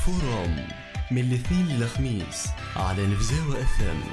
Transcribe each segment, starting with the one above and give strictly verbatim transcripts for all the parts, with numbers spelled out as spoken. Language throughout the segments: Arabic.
فوروم من الاثنين للخميس على نفزاوة اف ام.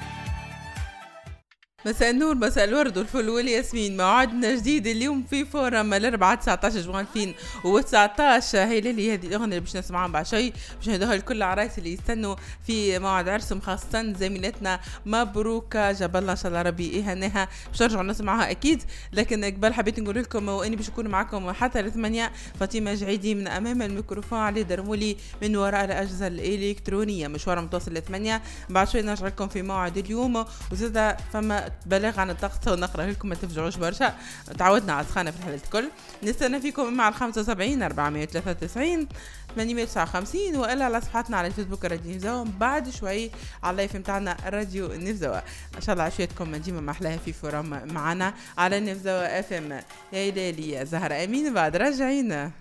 مساء النور، مساء الورد والفل والياسمين. موعدنا جديد اليوم في فورم الأربعاء تسعة عشر جوان ألفين وتسعة عشر. هي ليلي هذه الأغنية اللي باش نسمعها بعد شوي باش ندوها لكل العرايس اللي يستنوا في موعد عرسهم، خاصة زميلتنا مبروكة جاب ان شاء الله ربي يهنيها. باش نرجعوا نسمعها أكيد، لكن قبل حبيت نقول لكم وإني باش نكون معكم حتى لثمانية. فاطمة جعيدي من أمام الميكروفون، علي درمولي من وراء الأجهزة الإلكترونية. مشوار متواصل لثمانية. بعد شوي نرجع لكم في موعد اليوم، وزاد فما بلاغ عن الطقس ونقرأ لكم، ما تفجعوش برشا. تعودنا على سخانة في الحالة الكل. نستنى فيكم مع الخمسة وسبعين أربعمية وثلاثة وتسعين ثمانمية وتسعة وخمسين، وإلا على صفحتنا على الفيسبوك راديو نفزاوة. بعد شوي على اللايف متاعنا راديو نفزاوة. إن شاء الله عشيتكم ديما محلاها في فورم معنا على نفزاوة اف ام. يا ليلي زهرة أمين بعد راجعين.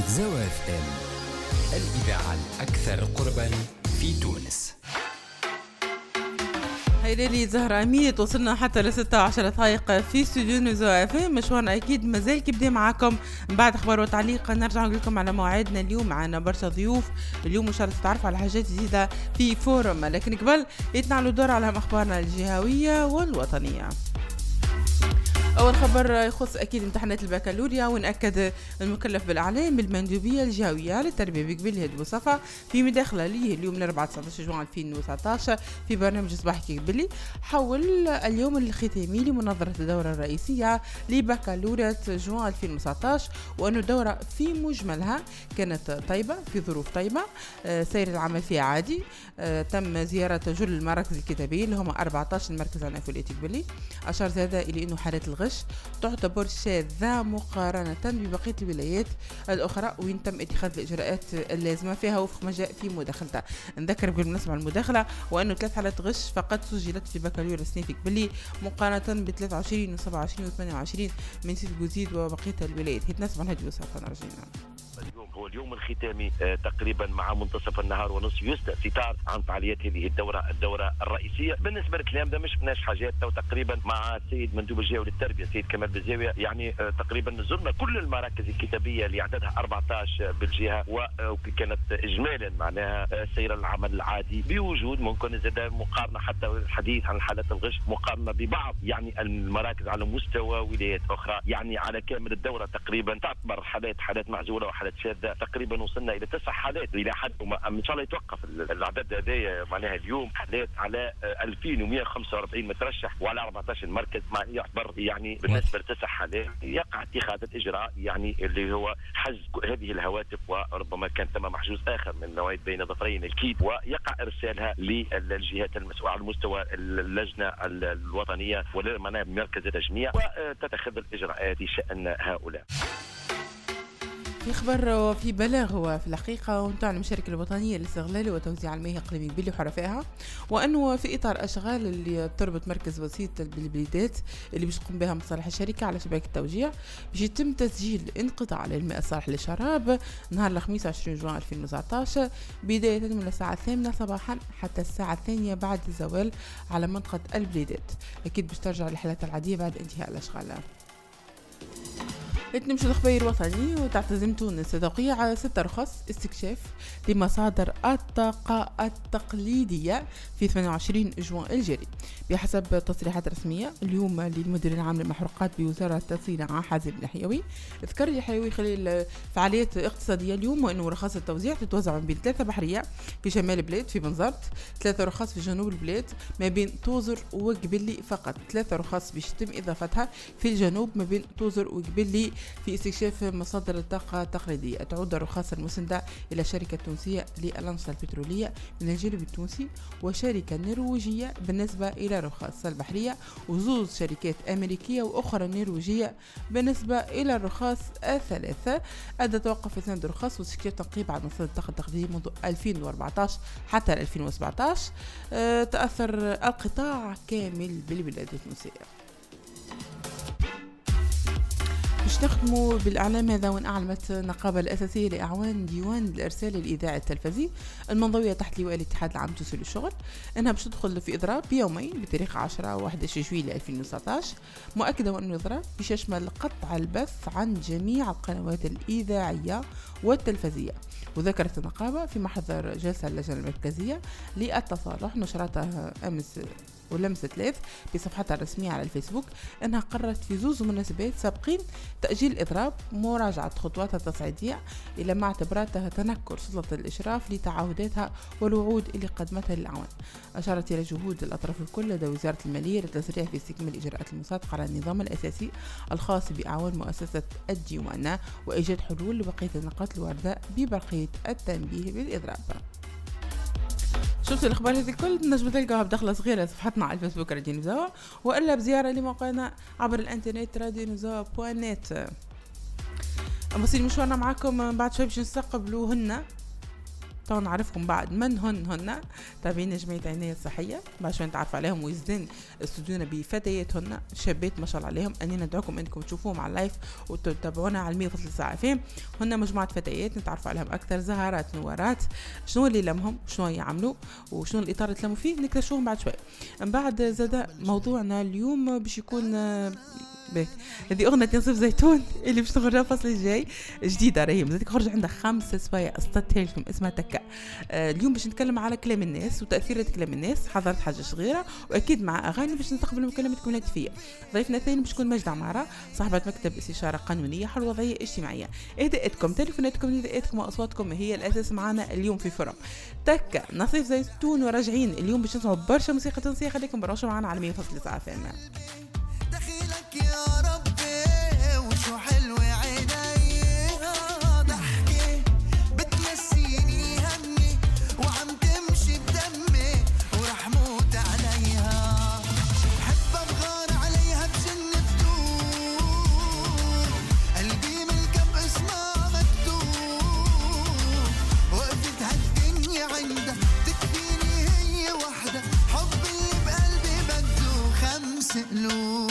نفزاوة اف ام، الإذاعة الأكثر قربا في تونس. هيلالي زهرة أمية، وصلنا حتى لستة عشر دقائق في استوديو نفزاوة اف ام. مشوارنا أكيد مازال كيبدا معاكم بعد أخبار وتعليق. نرجع نقول لكم على موعدنا اليوم، معنا برشا ضيوف اليوم، إن شاء الله تتعرفوا على حاجات جديدة في فورم، لكن قبل يتنعلوا دور على أخبارنا الجهوية والوطنية. أول خبر يخص أكيد امتحانات البكالوريا، ونأكد المكلف بالإعلام بالمندوبية الجهوية للتربية بقبيل هاد بوصفة في مداخلة ليه اليوم الأربعاء تسعة عشر جوان ألفين وتسعطاش في برنامج صباحي قبلي، حول اليوم الختامي لمنظرة الدورة الرئيسية لبكالوريا جوان ألفين وتسعطاش، وأنه الدورة في مجملها كانت طيبة في ظروف طيبة، سير العمل فيها عادي. تم زيارة جل المراكز الكتابية اللي هم أربعطاش مركز عناية قبلي. أشار زادة إلى أنه حالات الغش تعتبر شاذة مقارنة ببقية الولايات الأخرى، وين تم اتخاذ الإجراءات اللازمة فيها وفق ما جاء في مداخلته. نذكر بالمناسبة على المداخلة وأنه ثلاث حالات غش فقط سجلت في بكالوريا السنة في قبلي، مقارنة ب ثلاثة وعشرين وسبعة وعشرين وثمانية وعشرين من سيد بوزيد وبقية الولايات. هي تناسب عن هذه وصفة نرجينا. اليوم هو اليوم الختامي تقريبا مع منتصف النهار ونصف يسدى ستار عن فعاليات هذه الدوره الدوره الرئيسيه. بالنسبه للكلام ده مش شفناش حاجات تو تقريبا مع السيد مندوب الجهوي للتربيه السيد كمال بالزاويه، يعني تقريبا زرنا كل المراكز الكتابيه اللي عددها أربعطاش بالجهه، وكانت اجمالا معناها سير العمل العادي بوجود ممكن زاد مقارنه حتى الحديث عن حالات الغش مقارنه ببعض يعني المراكز على مستوى ولايات اخرى. يعني على كامل الدوره تقريبا تعتبر حالات حالات معزوله وحالات شاذة، تقريبا وصلنا الى تسع حالات الى حد ما ان شاء الله يتوقف العدد هذايا معناها اليوم حالات على ألفين ومئة وخمسة وأربعين مترشح وعلى أربعطاش مركز، مع يعتبر يعني بالنسبه لتسع حالات يقع اتخاذ الاجراء يعني اللي هو حجز هذه الهواتف، وربما كان ثم محجوز اخر من نوعيه بين ظفرين الكيد، ويقع ارسالها للجهات المسؤوله على مستوى اللجنه الوطنيه ومعناها مركز التجميع، وتتخذ الاجراءات في شان هؤلاء. في خبر في بلاغ في الحقيقة ونتاع المشاركة الوطنية لاستغلال وتوزيع المياه الإقليمي بلي وحرفائها، وأنه في إطار أشغال اللي تربط مركز وسيط بالبلدات اللي باش تقوم بها مصالح الشركة على شباك التوجيع، باش يتم تسجيل انقطاع للماء الصالح للشراب نهار الخميس عشرين جوان ألفين وتسعطاش بداية من الساعة الثامنة صباحا حتى الساعة الثانية بعد الزوال على منطقة البلدات. أكيد باش ترجع للحالات العادية بعد انتهاء الأشغال. نمشي الخبير وطني، وتعتزم تونس توقيع ستة رخص استكشاف لمصادر الطاقة التقليدية في ثمانية وعشرين جوان الجاري بحسب تصريحات رسمية اليوم للمدير العام للمحروقات بوزارة الصناعة حازم الحيوي. ذكر الحيوي خلال فعاليات اقتصادية اليوم وأنه رخص التوزيع تتوزع ما بين ثلاثة بحرية في شمال البلاد في بنزرت، ثلاثة رخص في جنوب البلاد ما بين توزر وقبلي فقط، ثلاثة رخص باش يتم إضافتها في الجنوب ما بين توزر وقبلي في استكشاف مصادر الطاقة التقليدية. تعود الرخص المسندة إلى شركة تونسية للأنشطة البترولية من الجانب التونسي وشركة نرويجية بالنسبة إلى الرخص البحرية، وزوز شركات أمريكية وأخرى نرويجية بالنسبة إلى الرخص الثلاثة. أدى توقف إسناد الرخص واستكشاف تنقيب على مصادر الطاقة التقليدية منذ ألفين وأربعطاش حتى ألفين وسبعطاش. أه تأثر القطاع كامل بالبلاد التونسية. باش نخدموا بالإعلام هذا، وين أعلمت النقابة الأساسية لأعوان ديوان الإرسال الإذاعي التلفزي المنضوية تحت لواء الاتحاد العام التونسي للشغل أنها باش تدخل في إضراب بيومين بتاريخ عشرة وواحد عشر جويلية ألفين وتسعطاش، مؤكدة أن الإضراب باش يشمل قطع البث عن جميع القنوات الإذاعية والتلفزية. وذكرت النقابة في محضر جلسة اللجنة المركزية للتصالح نشرتها أمس ولمسة ثلاث بصفحتها الرسمية على الفيسبوك أنها قررت في زوز مناسبات سابقين تأجيل الإضراب مراجعة خطواتها التصعيدية إلى ما اعتبرتها تنكر سلطة الإشراف لتعهداتها والوعود اللي قدمتها للأعوان. أشارت إلى جهود الأطراف الكل لدى وزارة المالية للتسريع في استكمال إجراءات المصادقة على النظام الأساسي الخاص بأعوان مؤسسة الديوان وإيجاد حلول لبقية النقاط الواردة ببرقية التنبيه بالإضراب. شفت الأخبار هذه الكل تنجم تلقاها بدخلة صغيرة صفحتنا على الفيسبوك راديو نفزاوة، وإلا بزيارة لموقعنا عبر الانترنت راديو نفزاوة دوت نت. أما سيدي مشوارنا معاكم بعد شوي باش نستقبلوا هنا تو نعرفكم بعد من هن هن تابعين جمعية عناية الصحية، بعد شوي نتعرف عليهم ويزدان استوديونا بفتيات هن شابات ما شاء الله عليهم. أني ندعوكم أنكم تشوفوهم على اللايف وتتابعونا على مية فاصلة تسعة فيهم. هن مجموعة فتيات نتعرف عليهم أكثر، زهرات نورات، شنو اللي لمهم شنو يعملوا وشنو الإطار اللي تلموا فيه نكتشفوهم بعد شوي. من بعد زاد موضوعنا اليوم باش يكون هذه أغنية ينصف زيتون اللي باش نخرجها الفصل الجاي جديدة راهي مازالت خرج عندها خمس صفايا قصتها لكم اسمها تكا. آه اليوم باش نتكلم على كلام الناس وتأثير كلام الناس. حضرت حاجة صغيرة وأكيد مع أغاني باش نستقبل مكالمتكم الهاتفية. ضيفنا الثاني باش تكون مجد عمارة صاحبة مكتب استشارة قانونية حل وضعية اجتماعية. إهداءاتكم تليفوناتكم نداءاتكم وأصواتكم هي الأساس معنا اليوم في فرم تكا نصيف زيتون وراجعين. اليوم باش نسمعوا برشا موسيقى تنسيق خليكم برشا معنا على مية فاصلة تسعة فيهم. دخيلك يا ربي وشو حلو عينيها ضحكي بتنسيني همي وعم تمشي بدمي ورح موت عليها. بحب ابغار عليها بجن بدون قلبي ملكة باسمها مكتوب. وقفت هالدنيا عندها تكفيني هي وحدة حب اللي بقلبي بده خمس قلوب.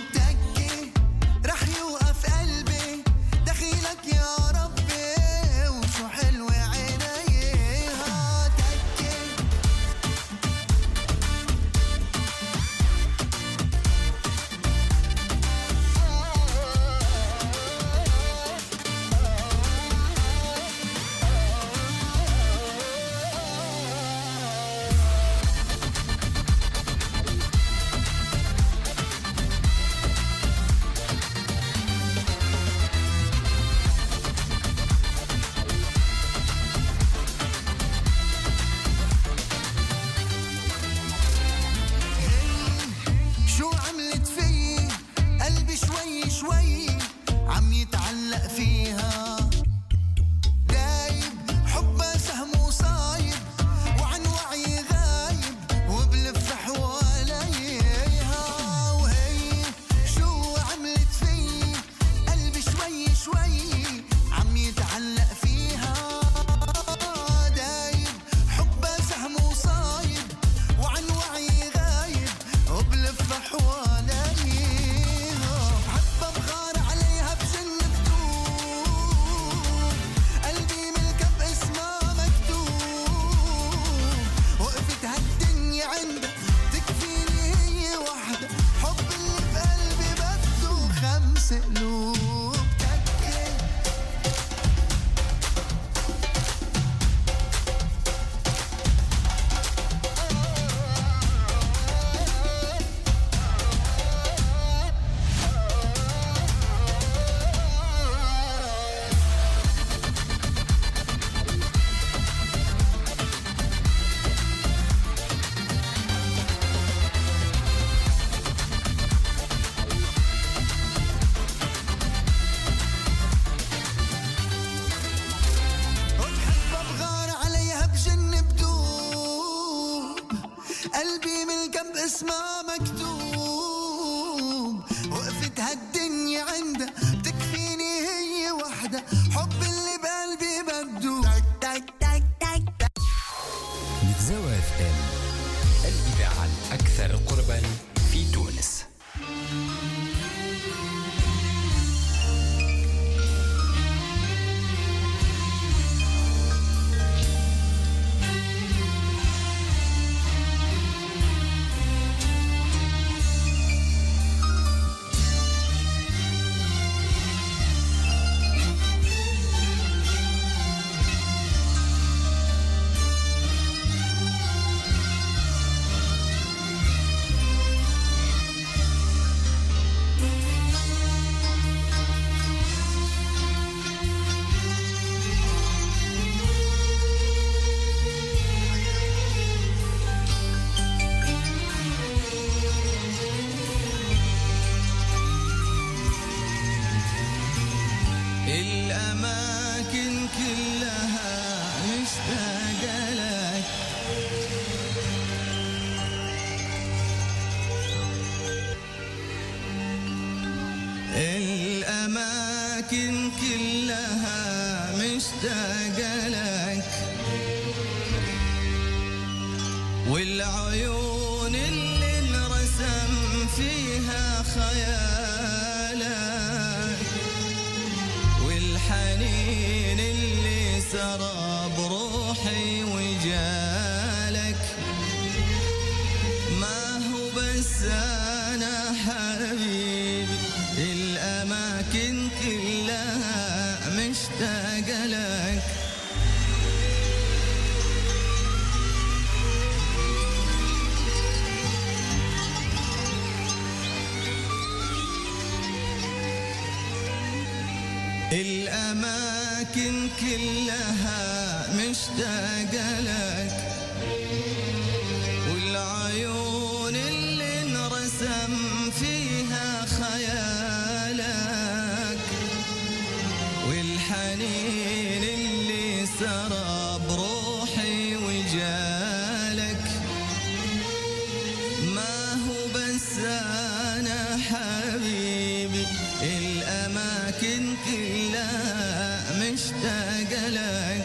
اسمها مكتوب. وقفت هالدنيا عندها تكفيني هي وحدة حب اللي بقلبي بده. نفزاوة اف ام الإذاعة الأكثر قربا في تونس. الأماكن كلها مشتاقة لك، الأماكن كلها مشتاقة لك، والعيون اللي انرسم فيها خيالك والحنين اللي سرى بروحي وجالك ما هو بس أنا حبيبي الأماكن كلها مشتاقة لك الأماكن كلها مشتاقة لك والعيون اللي انرسم فيها خيالك والحنين اللي سرى بروحي وجالك ما هو بس أنا حبيبي الأماكن كلها مشتاقة لك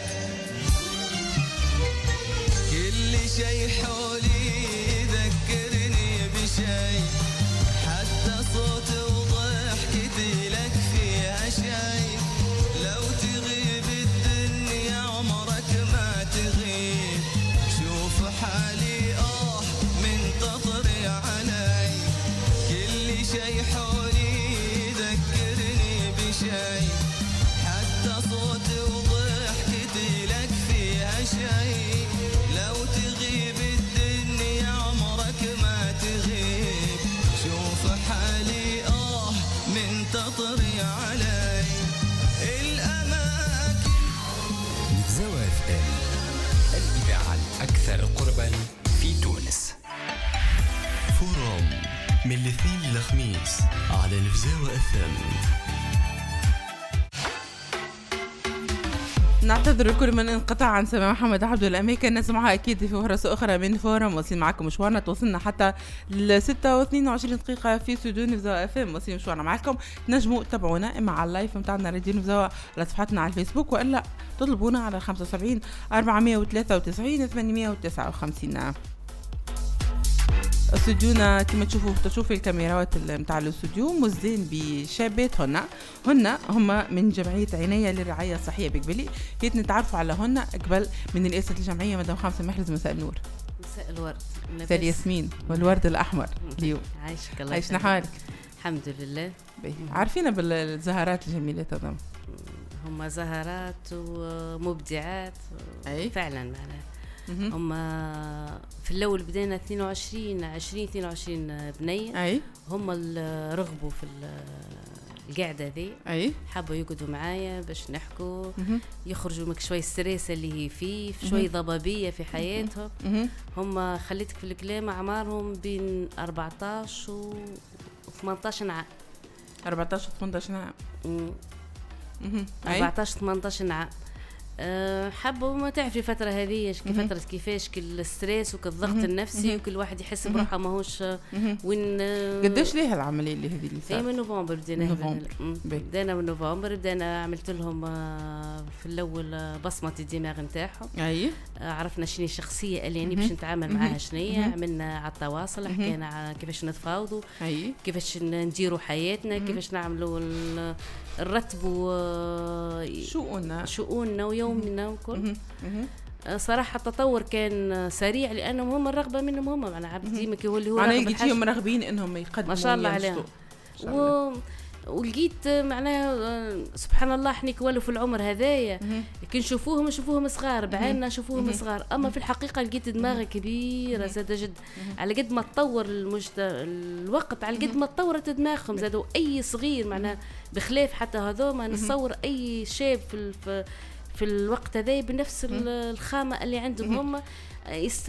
كل شي حولي يذكرني بشي حتى صوتي وضحكتي لك فيها شي لو تغيب الدنيا عمرك ما تغيب شوف حالي آه من تطري علي كل شي حولي يذكرني بشي حتى صوتي وضحكتي لك فيها شي لو تغيب الدنيا عمرك ما تغيب شوف حالي آه من تطري علي الأماكن نفزاوة اف ام الإذاعة الأكثر قربا في تونس. فورم من الاثنين للخميس على نفزاوة اف ام. نعتذر لكل من انقطع عن سماع محمد عبد الأميكن نسمعها أكيد في فرص أخرى من فورم. واصلين معكم مشوارنا توصلنا حتى ل ستة واثنين وعشرين دقيقة في استوديو نفزاوة اف ام. واصلين مشوارنا معكم تنجموا تتابعونا إما على اللايف متاعنا راديو نفزاوة على صفحتنا على الفيسبوك وإلا تطلبونا على خمسة وسبعين أربعمية وثلاثة وتسعين ثمانمية وتسعة وخمسين. استوديونا كما تشوفوا تشوفوا الكاميرات متاع الاستوديو مزين بشاباتهن هن هما من جمعية عناية للرعاية الصحية بقبلي. كيف نتعرفوا على هن قبل من رئاسة الجمعية مدام خمسة محرز. مساء النور. مساء الورد. مساء الياسمين والورد الأحمر اليوم. عايشك الله. عايشنا حالك؟ الحمد لله. عارفين بالزهرات الجميلة هذم؟ هما زهرات ومبدعات. أي فعلا معناها هم في الأول بدينا اثنين وعشرين عشرين اثنين وعشرين بنية. أي هم اللي رغبوا في القعدة ذي. أي حابوا يقعدوا معايا باش نحكوا يخرجوا من شوي الستريس اللي هي فيه في شوي ضبابية في حياتهم. هم خليتك في الكلام أعمارهم بين أربعتاش و ثمانتاش عام. أربعتاش و ثمانتاش عام. أربعتاش ثمانتاش عام. أه حبوا ما تعرفي فترة هذه فترة كيفاش كل ستريس وكل ضغط النفسي وكل واحد يحس بروحه ماهوش وين. قداش ليه العملية اللي هذه اللي صارت؟ من نوفمبر بدينا. بدينا من نوفمبر بدينا عملت لهم في الأول بصمة الدماغ نتاعهم. أي عرفنا شنو الشخصية اللي يعني باش نتعامل معها شنية. عملنا على التواصل حكينا على كيفاش نتفاوضوا كيفاش نديروا حياتنا كيفاش نعملوا نرتبوا شؤوننا شؤوننا ويومنا وكل. صراحة التطور كان سريع لأنهم هم الرغبة منهم هم معنا عبد ديما كي هو اللي هو أنا يجيهم راغبين إنهم يقدموا ما شاء الله عليهم. و... ولقيت معناها سبحان الله احنا كولوا في العمر هذايا كي نشوفوهم نشوفوهم صغار بعيننا نشوفوهم صغار اما في الحقيقه لقيت دماغ كبيره زاد جد. على قد ما تطور المجد... الوقت على قد ما تطورت دماغهم زادوا اي صغير معناها بخلاف حتى هذوما نتصور اي شاب في في, في الوقت هذا بنفس الخامه اللي عندهم هم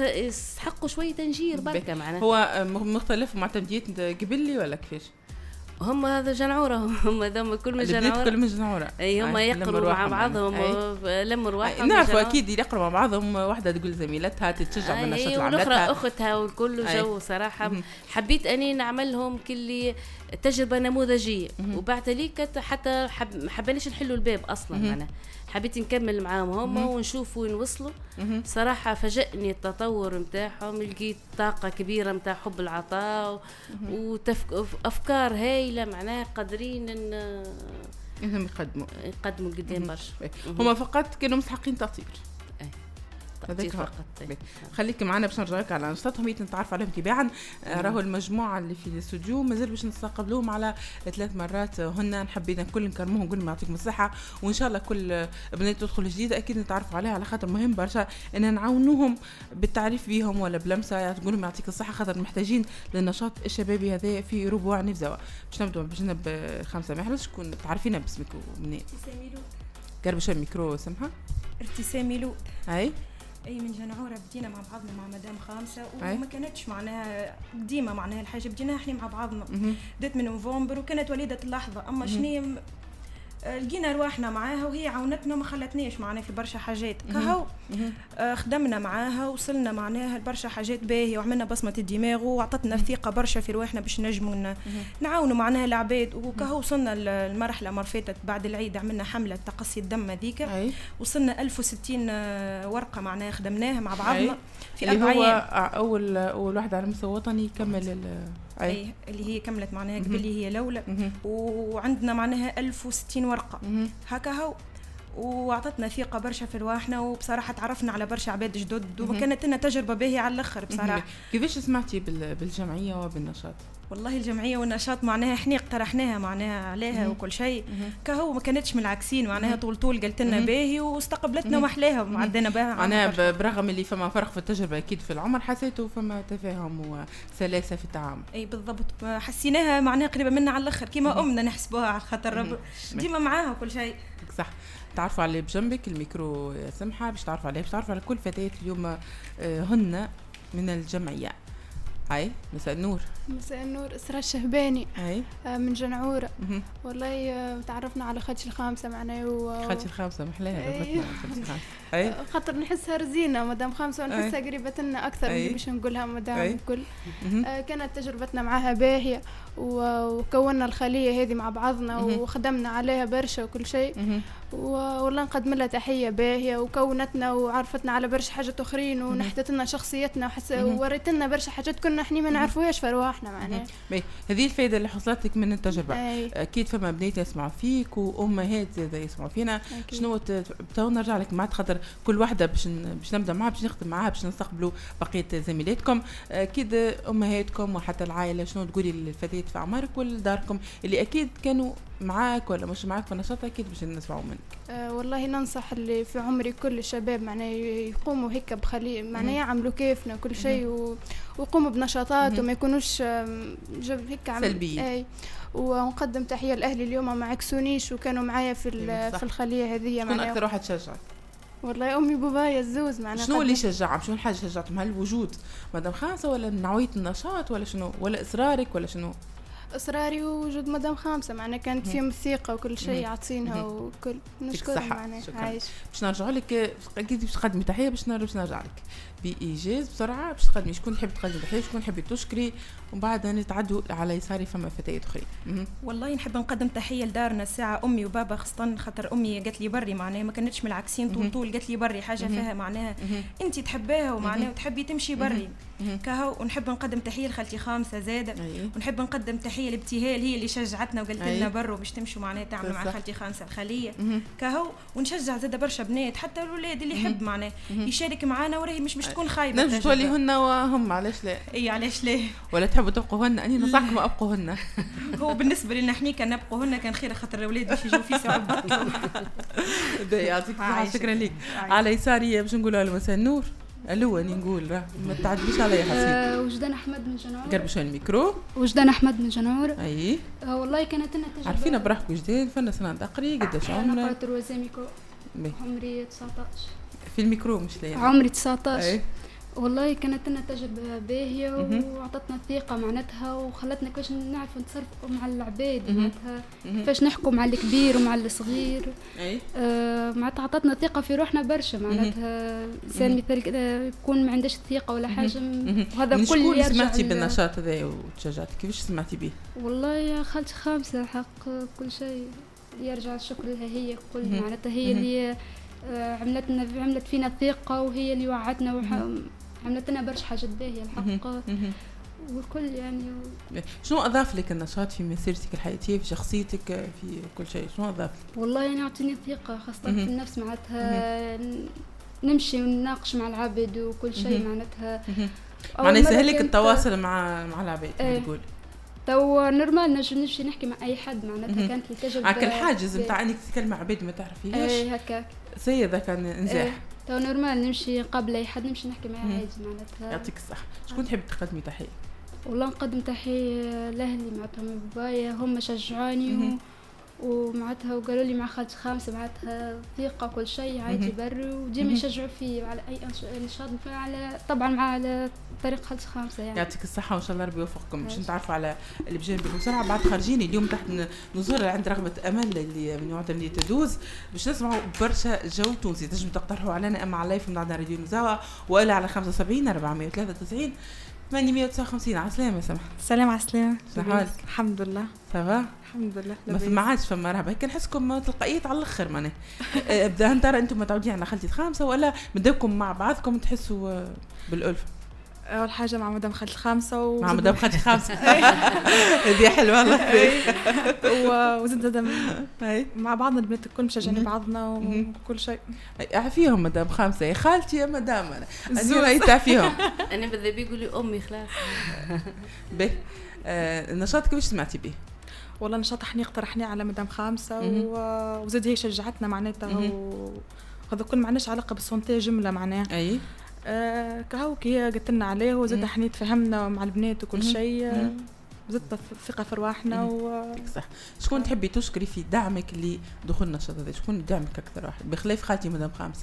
يستحقوا شويه تنجير بركه معناها. هو مختلف معتمديات قبلي ولا كيفاش؟ هم هذا جنعوره هم هذوما كل من جنعوره كل من جنعوره اي هم يقروا مع بعضهم لموا رواحهم نعرفوا اكيد يقروا مع بعضهم واحده تقول زميلتها تتشجع من النشاط اللي عملتها والاخرى اختها والكل جو صراحه حبيت اني نعملهم كل تجربه نموذجيه وبعد ليك حتى حب حبيناش نحلوا الباب اصلا معناها حبيت نكمل معاهم هما ونشوف وين وصلوا صراحة فاجأني التطور متاعهم لقيت طاقة كبيرة متاع حب العطاء وأفكار هايلة معناها قادرين إن إنهم يقدموا يقدموا قدام برشا هما فقط كانوا مستحقين تطير هذاك فقط. خليك معنا باش نرجعك على نشاطهم نتعرف عليهم تباعا. راهو المجموعه اللي في الاستوديو مازال باش نستقبلوهم على ثلاث مرات هن نحبينا الكل نكرموهم نقول لهم يعطيكم الصحه وان شاء الله كل بنات تدخل جديده اكيد نتعرفوا عليها على خاطر مهم برشا ان نعاونوهم بالتعريف بهم ولا بلمسه تقول لهم يعطيك الصحه خاطر محتاجين للنشاط الشبابي هذا في ربوع نفزاوه. باش نبداو بجنب خمسه محرز شكون تعرفينا باسمك منين؟ ارتسامي لوط. قربوا شويه الميكرو سمحه. ارتسامي لوط. اي اي من جنعوره بدينا مع بعضنا مع مدام خامسه وما كانتش معناها ديما معناها الحاجه بدينا احنا مع بعضنا بدات من نوفمبر وكانت وليده اللحظه اما شنو لقينا رواحنا معاها وهي عاونتنا وما خلتناش معنا في برشا حاجات كهو آه خدمنا معاها وصلنا معناها لبرشا حاجات باهيه وعملنا بصمه الدماغ وعطتنا ثقه برشا في رواحنا باش نجموا نعاونوا معناها العباد وكهو وصلنا المرحله مره فاتت بعد العيد عملنا حمله تقصي الدم هذيك وصلنا ألف وستين ورقه معناها خدمناها مع بعضنا في أربع أيام. اول اول واحده على مستوى وطني كمل أي. أي اللي هي كملت معناها قبل اللي هي لولا وعندنا معناها ألف وستين ورقة هكا هو وعطتنا ثقة برشا في رواحنا وبصراحة تعرفنا على برشا عباد جدد وكانت لنا تجربة باهية على الآخر بصراحة. كيفاش سمعتي بالجمعية وبالنشاط؟ والله الجمعية والنشاط معناها احنا اقترحناها معناها عليها وكل شيء كهو ما كانتش من العكسين معناها طول طول قلت لنا باهي واستقبلتنا ومحلاها وعدينا بها معناها برغم اللي فما فرق في التجربة أكيد في العمر حسيتوا فما تفاهم وسلاسة في التعامل. أي بالضبط حسيناها معناها قريبة منا على الآخر كيما أمنا نحسبوها على خاطر ديما معاها وكل شيء. صح. تعرفوا على بجنبك الميكرو سمحة باش تعرفوا عليه باش تعرفوا على كل فتاة اليوم هن من الجمعية. هاي مساء النور. مساء النور. إسراء الشهباني. هاي من جنعورة. والله تعرفنا على خدش الخامسة معنا و خدش الخامسة محلاها لفتنا. أي خاطر نحسها رزينة مدام خامسة ونحسها قريبة لنا أكثر من باش نقولها مدام الكل. كانت تجربتنا معها باهية وكونا الخلية هذه مع بعضنا وخدمنا عليها برشا وكل شيء والله نقدم لها تحية باهية وكونتنا وعرفتنا على برشا حاجات أخرين ونحدت لنا شخصيتنا ووريت لنا برشا حاجات كنا احنا ما نعرفوهاش في رواحنا معناها. هذه الفائدة اللي حصلت لك من التجربة. أي. أكيد فما بنات يسمعوا فيك وأمهات زي يسمعوا فينا. أكيد. شنو تو نرجع لك مع خاطر كل واحدة باش باش نبدأ معها باش نخدم معها باش نستقبلوا بقية زميلاتكم. أكيد أمهاتكم وحتى العائلة شنو تقولي للفتيات في أعمارك ولداركم اللي أكيد كانوا معاك ولا مش معاك في النشاط أكيد باش نسمعوا منك. أه والله ننصح اللي في عمري كل الشباب معناه يقوموا هيك بخلي معناه يعملوا كيفنا كل شيء ويقوموا بنشاطات وما يكونوش جب هيك سلبيين. اي ونقدم تحية لأهلي اليوم ما عكسونيش وكانوا معايا في في الخلية هذه. شكون أكثر واحد شجعك؟ والله أمي بابايا الزوز معنا. شنو اللي شجعهم؟ شنو الحاجة شجعتهم؟ هل وجود مدام خامسة ولا نوعية النشاط ولا شنو ولا إصرارك ولا شنو؟ إصراري ووجود مدام خامسة معنا كانت فيهم الثقة وكل شيء عاطينها وكل نشكرها معنا. عايش. باش نرجع لك أكيد باش تقدمي تحية باش باش نرجع لك بإيجاز بسرعة باش تقدمي شكون يحب تقدم تحية شكون يحب تشكري وبعد نتعدوا على يساري فما فتيات أخرين. والله نحب نقدم تحية لدارنا الساعة أمي وبابا خاصة خاطر أمي قالت لي بري معناها ما كانتش من العكسين طول طول قالت لي بري حاجة فيها معناها أنت تحباها ومعناها وتحبي تمشي بري كهو. ونحب نقدم تحية لخالتي خامسة زادة ونحب نقدم تحية لابتهال هي اللي شجعتنا وقالت لنا برو باش تمشوا معناها تعملوا مع خالتي خامسة الخلية كهو. ونشجع زادة برشا بنات حتى الأولاد اللي يحب معناها يشارك معنا وراهي مش باش تكون خايبة نجم تولي هن وهم علاش لا. اي علاش لا ولا تحبوا تبقوا هن اني نصحكم ابقوا هن. هو بالنسبه لنا احنا كان نبقوا هن كان خير خاطر الاولاد باش يجوا في صعوبه. يعطيك الصحه شكرا لك. على يساري باش نقولوا له مساء النور. الو اني نقول راه ما تعديش عليا حسيت. أه وجدان احمد من جنعور. قرب شويه الميكرو. وجدان احمد من جنعور. اي أه والله كانت لنا تجربه. عارفين براحك وجدان فن سنه تقري قداش عمرك؟ انا قرأت روزي ميكرو عمري تسعطاش. في الميكرو مش لاقي. عمري تسعطاش. أي. والله كانت لنا تجربة باهية وعطتنا ثقة معناتها وخلتنا كيفاش نعرفوا نتصرفوا مع العباد معناتها كيفاش نحكوا مع الكبير ومع الصغير. اي آه معناتها عطتنا ثقة في روحنا برشا معناتها إنسان مثال كذا يكون ما عندهش ثقة ولا حاجة وهذا كل شكون سمعتي بالنشاط هذا وتشجعتي كيفاش سمعتي به؟ والله يا خالتي خامسة حق كل شيء يرجع الشكر لها هي كل معناتها هي اللي عملتنا عملت فينا الثقة وهي اللي وعدتنا وعملت لنا برشا حاجات باهية الحق والكل يعني. شنو أضاف لك النشاط في مسيرتك الحياتية في شخصيتك في كل شيء؟ شنو أضاف لك؟ والله يعني أعطيني ثقة خاصة في النفس معناتها نمشي ونناقش مع العبد وكل شيء معناتها معناها يسهلك التواصل مع مع العباد ايه. تقول تو نورمال نجم نمشي نحكي مع اي حد معناتها كانت التجربه هكا الحاجز نتاع انك تتكلم مع عباد ما تعرفيهاش اي هكا سي هذا كان انزاح ايه. تو نورمال نمشي نقابل اي حد نمشي نحكي معاه عادي معناتها. يعطيك الصحه. شكون تحب تقدمي تحيه؟ والله نقدم تحيه لاهلي معناتها بابايا هم شجعوني ومعناتها وقالوا لي مع خالتي خامسة معناتها ثقة كل شيء عادي بري وديما يشجعوا فيه على أي نشاط على طبعا مع على طريق خالتي خامسة يعني. يعطيك الصحة وإن شاء الله ربي يوفقكم باش نتعرفوا على اللي بجانب بسرعة بعد خارجين اليوم تحت نزور عند رغبة أمل اللي من يعود اللي تدوز باش نسمعوا برشا جو تونسي تنجم تقترحوا علينا أما على لايف من عندنا راديو نزاوة وإلا على خمسة وسبعين أربعمية وثلاثة وتسعين ثمانمية وتسعة وخمسين. على السلامة سمح. السلام على السلامة. شحالك؟ الحمد لله. سافا؟ الحمد لله. ما في ما عادش فما رهبة هيك نحسكم تلقائيات على الآخر معناها. ابدا ترى أنتم متعودين على خالتي خامسة ولا بداكم مع بعضكم تحسوا بالألفة؟ أول حاجة مع مدام خالتي الخامسة و مع مدام خالتي الخامسة هذه حلوة والله. وزد مع بعضنا البنات الكل مشجعين بعضنا وكل شيء. أعفيهم مدام خامسة يا خالتي يا مدام أنا أنا رأيت تعفيهم. أنا بدي بيقولي أمي خلاص. به النشاط كيفاش سمعتي به؟ والله نشاط احنا اقترحناه على مدام خامسة وزاد هي شجعتنا معناتها وهذا كل معناش علاقة بالسونتي جملة معناه. أي. آه كهو كي هي قلت لنا عليه وزاد احنا تفهمنا مع البنات وكل شيء زدت الثقة في رواحنا و صح. شكون تحبي تشكري في دعمك لدخول النشاط هذا؟ شكون دعمك أكثر واحد بخلاف خالتي مدام خامسة؟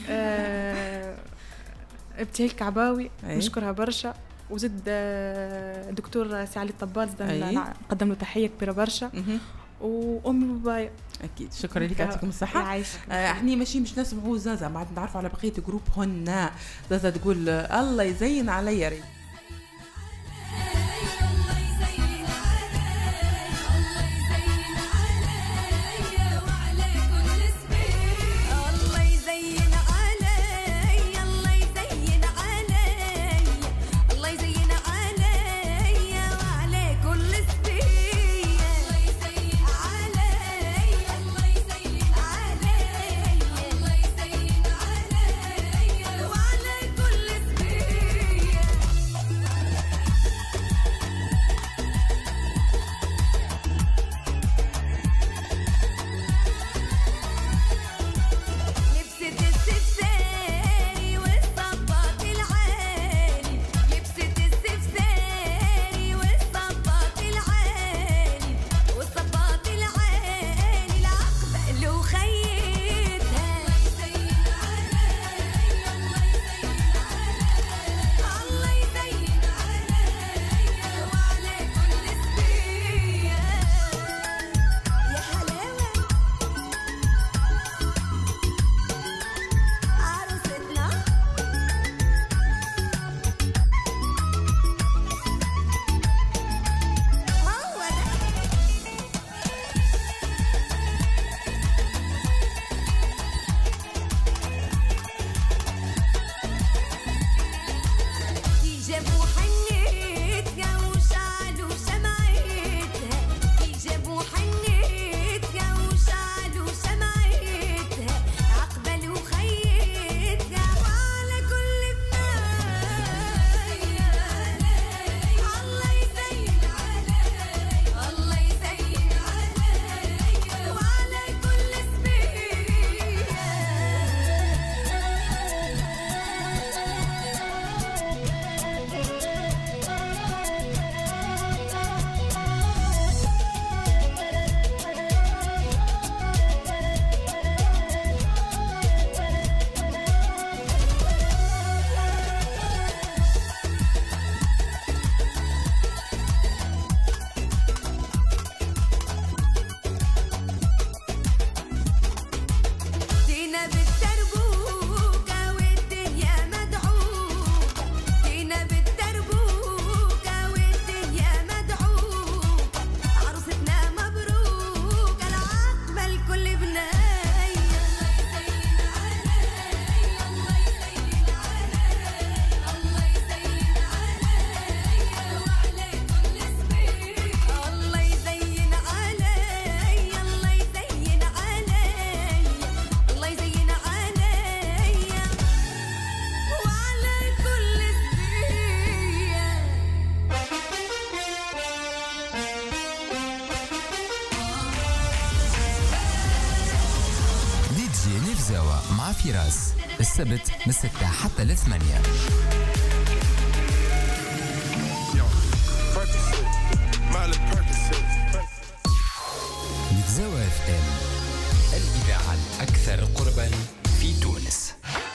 آه ابتهال الكعباوي نشكرها برشا وزد دكتور سي علي الطبال نقدم له تحية كبيرة برشا وأمي وبابايا أكيد. شكرا لك يعطيكم الصحة. آه احنا ماشيين باش نسمعوا زازا بعد نعرفوا على بقية جروب هن. زازا تقول الله يزين عليا ري نبزاوة مع فراس السبت من ستة حتى لثمانية. نبزاوة اف ام الإذاعة الأكثر قربا في تونس.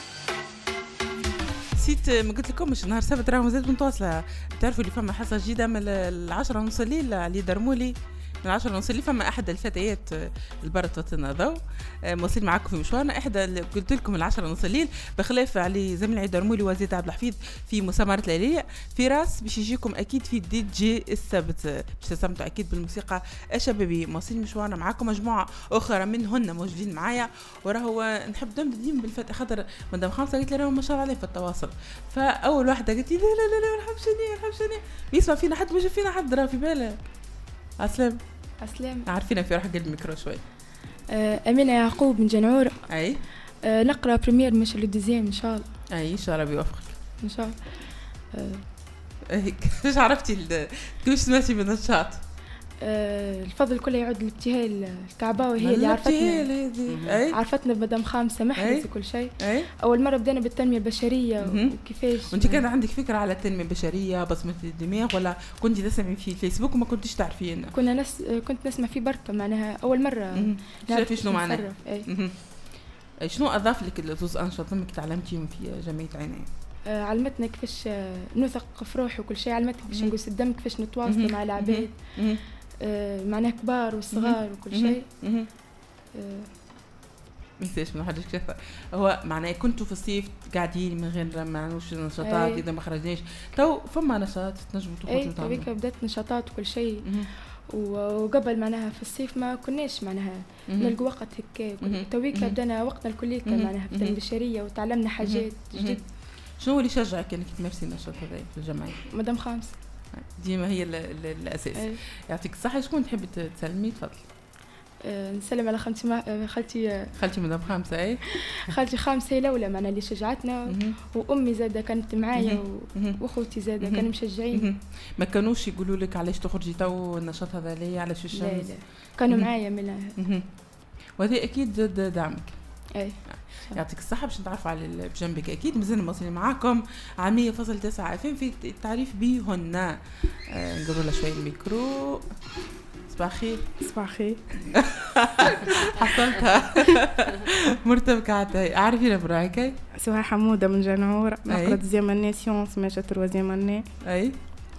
نسيت ما قلت لكمش نهار السبت راهو مازالت متواصله. تعرفوا اللي فما حصه جديده من العشرة ونص الليل علي درمولي من عشرة ونص الليل. فما احد الفتيات البرة توتنا ضو موصلين معاكم في مشوارنا. احدى اللي قلت لكم العشرة ونص الليل بخلاف علي زميل علي درمولي وزيد عبد الحفيظ في مسامرة ليلية. فراس باش يجيكم اكيد في دي جي السبت باش تستمتعوا اكيد بالموسيقى الشبابيه. موصلين مشوارنا معاكم مجموعه اخرى منهن موجودين معايا. وراهو نحب نبدا ديما بالفتح خاطر مدام خمسه قالت لي راهو ما شاء الله عليه في التواصل. فاول واحده قالت لي لا لا لا لا ما نحبش انا ما نحبش انا يسمع فينا حد ما شاف فينا حد راه في بالك. اسلام اسلام عارفينك في روح قد الميكرو شوي. آه امينه يعقوب من جنعور. اي آه نقرا بريمير مش الدوزيام ان شاء الله. اي ان شاء الله بيوفقك ان شاء الله. آه كيفاش عرفتي كيفاش سمعتي من النشاط؟ آه الفضل كله يعود لابتهال الكعباوي هي اللي عرفتنا عرفتنا بمدام خامسه محرز وكل شيء. اول مره بدينا بالتنميه البشريه وكيفاش. وانت كان عندك فكره على التنميه البشريه بصمه الدماغ ولا كنت تسمعي في الفيسبوك وما كنتش تعرفين؟ كنا نس... كنت نسمع فيه بركه معناها اول مره نعرف شنو معناه. اي شنو اضاف لك الزوز انشطه انك تعلمتيهم في جمعيه عنايه؟ آه علمتنا كيفاش نثق في روحي وكل شيء. علمتنا كيفاش نقول الدم كيفاش نتواصل مع العباد آه معناه كبار وصغار وكل شيء. ميساش من حاجه كثر هو معناه كنتوا في الصيف قاعدين من غير ما نعملوش نشاطات اذا ما خرجناش. تو فما نشاط تنجموا تخرجوا تعملوا. اي بدات نشاطات وكل شيء. وقبل معناها في الصيف ما كناش معناها نلقى وقت هيك. تويك بدنا وقتنا الكلي معناها في البشريه وتعلمنا حاجات جديد. شنو اللي شجعك انك تمارسي النشاط هذا في الجمعيه؟ مدام خامس ديما هي ال ال الاساس. أي. يعطيك الصحه. شكون تحبي تسلمي؟ تفضل. أه نسلم على خالتي ما خالتي خالتي مدام خامسه. اي خالتي خامسه هي الاولى معنا اللي شجعتنا. وامي زاده كانت معايا واخوتي زاده كانوا مشجعين. ما كانوش يقولوا لك علاش تخرجي تو النشاط هذا ليه علاش الشمس؟ لا لا كانوا معايا من وهذه اكيد زاد دعمك. اي يعطيك الصحة. باش نتعرفوا على بجنبك أكيد مازلنا مواصلين معاكم على مية فاصلة تسعة اف ام في التعريف بهن. آه نقروا لها شوية الميكرو. صباح خير. صباح خير. حصلتها مرتبكة عتاي. أعرفينا برايك؟ سهى حمودة من جنعور نقرأ دوزيام اني سيونس ماشا تروازيام اني. أي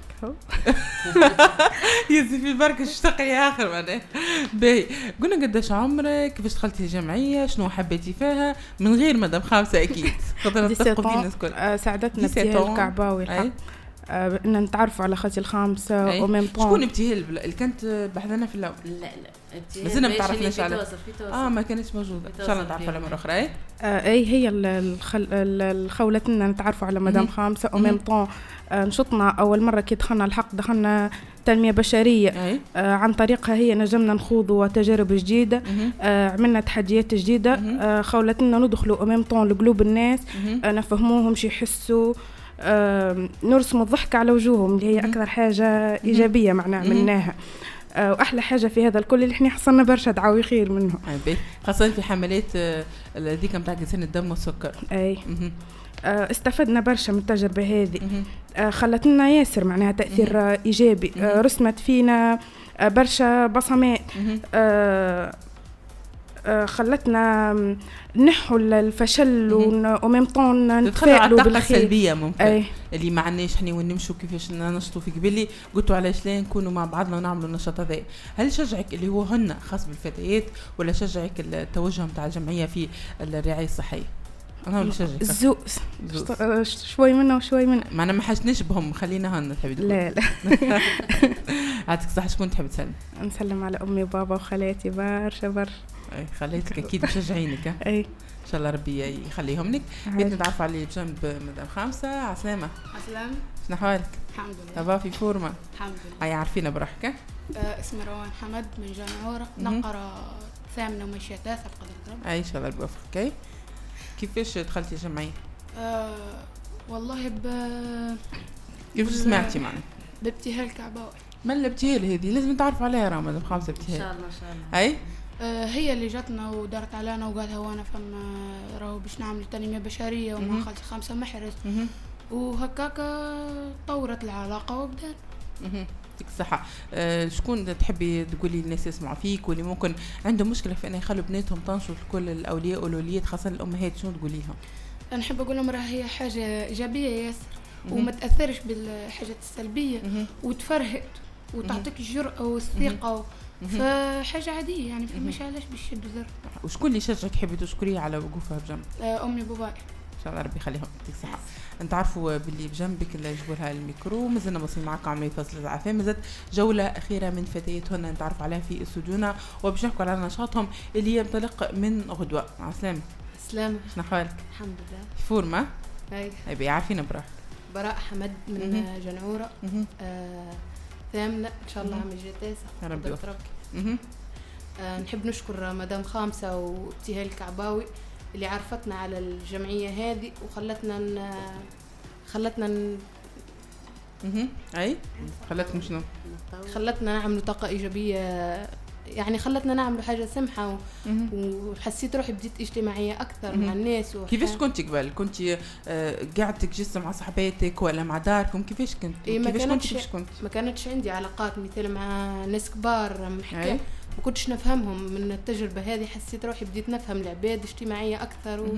يزي في بركة اشتقي يا آخر معناه. باهي قلنا قداش عمرك كيفاش دخلتي الجمعية شنو حبيتي فيها من غير مدام خامسة أكيد خاطر نتفقوا فينا الكل. آه ساعدتنا ابتهال الكعباوي الحق آه ان نتعرفوا على خالتي الخامسة وميم طون. شكون ابتهال اللي كانت بحثنا في الاول؟ لا لا ابتهال مازلنا ما تعرفناش على اه ما كانتش موجوده. ان شاء الله نتعرفوا على مره اخرى. اي آه اي هي الخل... الخولتنا نتعرفوا على مدام خامسة وميم طون. آه نشطنا اول مره كي دخلنا الحق دخلنا تنميه بشريه. آه عن طريقها هي نجمنا نخوضوا تجارب جديده. آه عملنا تحديات جديده. آه خولتنا ندخلوا وميم طون لقلوب الناس. آه نفهموهم شي يحسوا. آه نرسموا الضحك على وجوههم اللي هي أكثر حاجة إيجابية معنا عملناها. آه وأحلى حاجة في هذا الكل اللي احنا حصلنا برشا دعاوي خير منهم. خاصة في حملات ذيك متاع جسين الدم والسكر. أي آه استفدنا برشا من التجربة هذه. آه خلتنا ياسر معناها تأثير آه إيجابي. آه رسمت فينا آه برشا بصمات. آه آه خلتنا نحو الفشل وميم طون نتفائلوا بالخير. السلبيه ممكن أي. اللي ما عندناش احنا ونمشوا كيفاش ننشطوا في قبلي قلتوا علاش لا نكونوا مع بعضنا ونعملوا النشاط هذا. هل شجعك اللي هو هن خاص بالفتيات ولا شجعك التوجه نتاع الجمعيه في الرعايه الصحيه؟ انا اللي شجعك زوز شوي منه وشوي منه. ما انا ما حاجناش بهم خلينا هن تحبي تقول. لا لا يعطيك الصحه. شكون تحب تسلم؟ نسلم على امي وبابا وخالاتي برشا برشا. اي خليتك اكيد مشجعينك. اي ان شاء الله ربي يخليهم لك. بغيت نتعرف على بجنب مدام خامسه. عسلامه. عسلامه. شنو احوالك؟ الحمد لله. تبا في فورمه؟ الحمد لله. اي عارفينا بروحك؟ آه اسمي روان حمد من جنعوره نقرا ثامنه وماشيه تاسعه بقدر الله. اي ان شاء الله بوفقك. كيفاش دخلتي الجمعيه؟ آه والله ب كيفاش سمعتي معنا؟ بابتهال كعباوي. ما الابتهال هذه لازم تعرفوا عليها راه مدام خامسه ابتهال. ان شاء الله ان شاء الله. اي هي اللي جاتنا ودارت علينا وقالها وانا فما راهو باش نعمل تنمية بشرية ومع خالتي خمسة محرز وهكاكا طورت العلاقة وبدأت. يعطيك الصحة. أه شكون تحبي تقولي للناس يسمعوا فيك واللي ممكن عندهم مشكلة في أن يخلوا بناتهم تنشط كل الأولياء والوليات خاصة الأمهات، شنو تقوليها؟ أنا نحب أقول لهم راه هي حاجة إيجابية ياسر وما تأثرش بالحاجات السلبية وتفرهد وتعطيك الجرأة والثقة فحاجة عادية يعني مش علاش باش يشدوا زر. وشكون اللي شجعك حبي تشكريه على وقوفها بجنب؟ أمي وباباي. إن شاء الله ربي يخليهم. يعطيك الصحة. انت عارفوا باللي بجنبك اللي يجيبوا لها الميكرو مازلنا مواصلين معكم عملية فصل العفاف، مازالت جولة أخيرة من فتياتهن نتعرف عليها في استوديونا وباش نحكوا على نشاطهم اللي ينطلق من غدوة. مع السلامة. سلامة. شنو أحوالك؟ الحمد لله. فورمة؟ أي. أبي عارفين براك. براء حمد من جنعورة آه ثامنة إن شاء الله عام الجاي تاسع. ربي يوفقك. آه نحب نشكر مدام خامسة وابتهال الكعباوي اللي عرفتنا على الجمعية هذه وخلتنا ن... خلتنا ن... اها اي خلتكم شنو؟ خلتنا نعملوا طاقة إيجابية، يعني خلتنا نعملوا حاجة سمحة و... وحسيت روحي بديت اجتماعية أكثر مع الناس. وح... كيفاش كنتي قبل؟ كنتي آه قاعدتك جلسة مع صحباتك ولا مع داركم؟ كيفاش كنت؟ إيه ما كيفاش كانتش كنت كنت؟ ما كانتش عندي علاقات مثل مع ناس كبار محكام، ما كنتش نفهمهم. من التجربة هذه حسيت روحي بديت نفهم العباد اجتماعية أكثر و...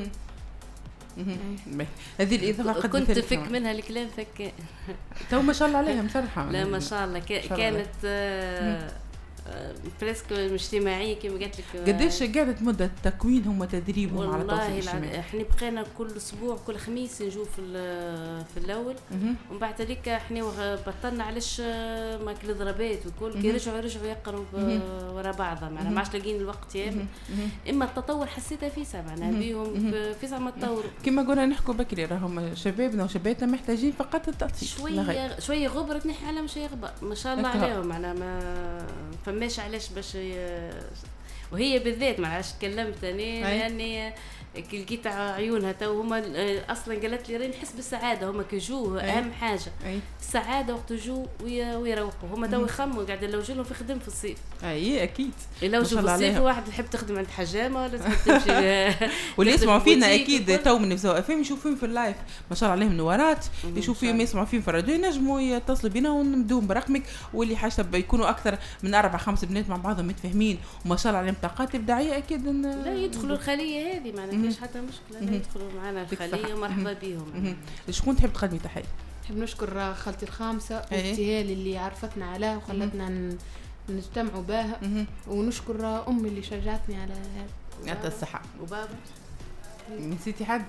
هذه الإضافة قد كنت فك منها الكلام فك تو ما شاء الله عليها مسرحة. لا ما شاء الله كانت آه بريسك اجتماعيه كما قلت لك. قديش قعدت مده تكوينهم وتدريبهم على التواصل الاجتماعي؟ والله احنا بقينا كل اسبوع كل خميس نجوا في في الاول ومن بعد ذلك احنا بطلنا علاش ما كل ضربات وكل كي رجعوا رجعوا يقروا ورا بعضها معناها ما عادش لاقيين الوقت يامن. اما التطور حسيتها فيسا معناها بيهم فيسا ما تطوروا كما قلنا نحكوا بكري راهم شبابنا وشباباتنا محتاجين فقط التأثير شويه شويه غبره تنحي على مش غبره ما شاء الله عليهم معناها ما ماشي علاش باش وهي بالذات ما علاش تكلمت انا لاني كي لقيت عيونها تو هما اصلا قالت لي راني نحس بالسعاده هما كيجوا اهم حاجه أي. السعاده وقت يجوا ويروحوا هما تو يخموا قاعدين لو جولهم في خدم في الصيف. اي اكيد لو جو في الصيف واحد يحب تخدم عند حجامه ولا تحب تمشي واللي يسمعوا فينا اكيد تو من فزوا فيهم يشوفون في اللايف ما شاء الله عليهم نوارات يشوفوا فيهم يسمعوا فيهم في الراديو ينجموا يتصلوا بينا ونمدوهم برقمك واللي حاجه يكونوا اكثر من اربع خمس بنات مع بعضهم متفاهمين وما شاء الله عليهم طاقات ابداعيه اكيد لا يدخلوا الخليه هذه معناها مش حتى مشكله لا يدخلوا معنا الخليه مرحبا بهم. شكون تحب تقدمي تحيه؟ نحب نشكر خالتي الخامسه وابتهال اللي عرفتنا عليها وخلتنا نجتمعوا بها ونشكر امي اللي شجعتني على هذا. يعطيها الصحه. وبابا نسيتي حد؟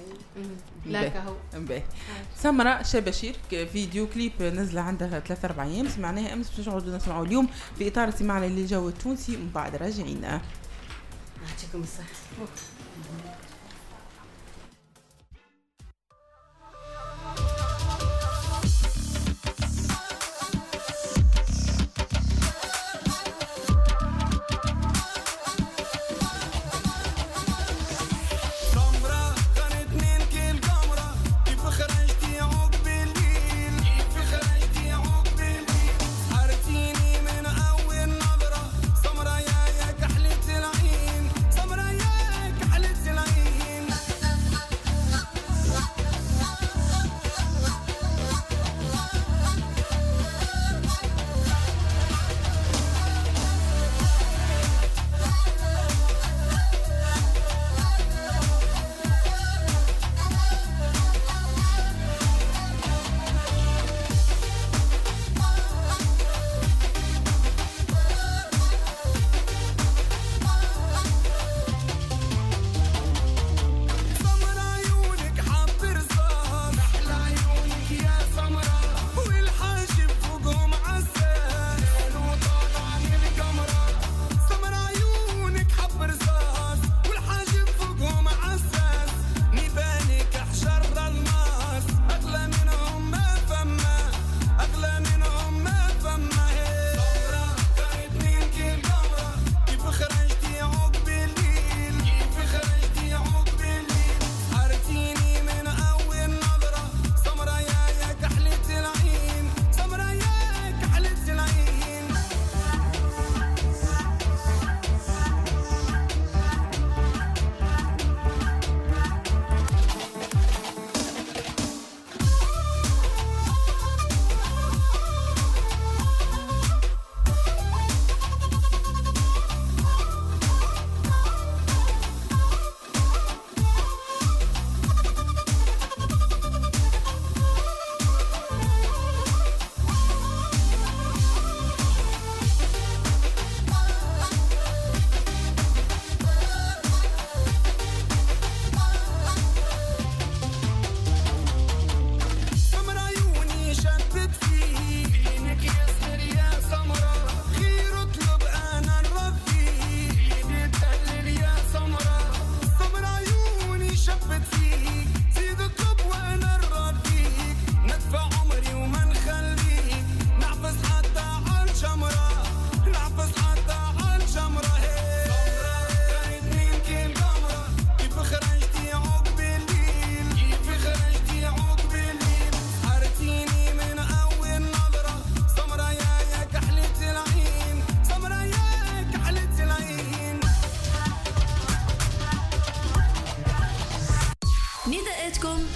لا كهو باهي. سمرة شابشير فيديو كليب نزل عندها ثلاثة أربع أيام سمعناها أمس باش نقعدوا نسمعوا اليوم في إطار استماعنا للجو التونسي ومن بعد راجعين. يعطيكم الصحة. سمرة يا كحلة العين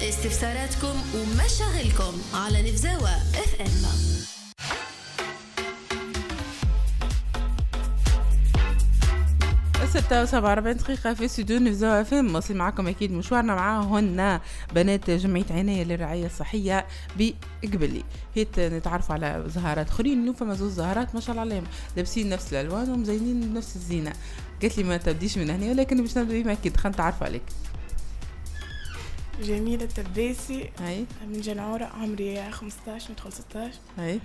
استفساراتكم ومشاغلكم على نفزاوة اف ام. ستة وسبعة وأربعين دقيقة في استوديو نفزاوة اف ام. واصل معكم أكيد مشوارنا معاهن بنات جمعية عناية للرعاية الصحية بقبلي. هيت نتعرفوا على زهارات اخرين. اليوم فما زوج زهارات ما شاء الله عليهم لابسين نفس الألوان ومزينين بنفس الزينة. قالت لي ما تبديش من هنا ولكن باش نبدا بما أكيد. خلينا نتعرفوا عليك. جميلة التباسي. هاي من جنعورة، عمري خمسطاش ندخل ستاش. هاي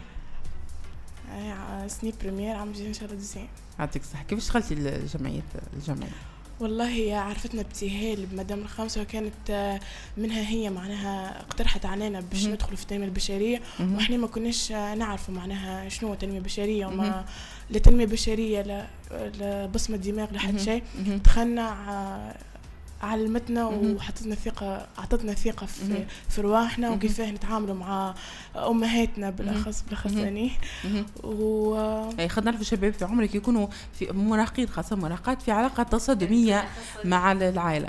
هاي سني بريمير عم جي ان شاء الله دوزيام. يعطيك الصحة. كيفاش دخلتي الجمعية الجمعية؟ والله عرفتنا ابتهال بمدام الخامسة، وكانت منها هي معناها اقترحت علينا باش ندخلوا في التنمية البشرية، واحنا ما كناش نعرفوا معناها شنو هو التنمية البشرية وما لا تنمية بشرية لا لا بصمة دماغ لحد شيء. دخلنا علمتنا وحطتنا ثقة، أعطتنا ثقة في في رواحنا وكيفاه نتعاملوا مع أمهاتنا بالأخص بالأخص أني و أي خلينا نعرف الشباب في عمرك يكونوا في مراهقين خاصة مراهقات في علاقة تصادمية مع العائلة.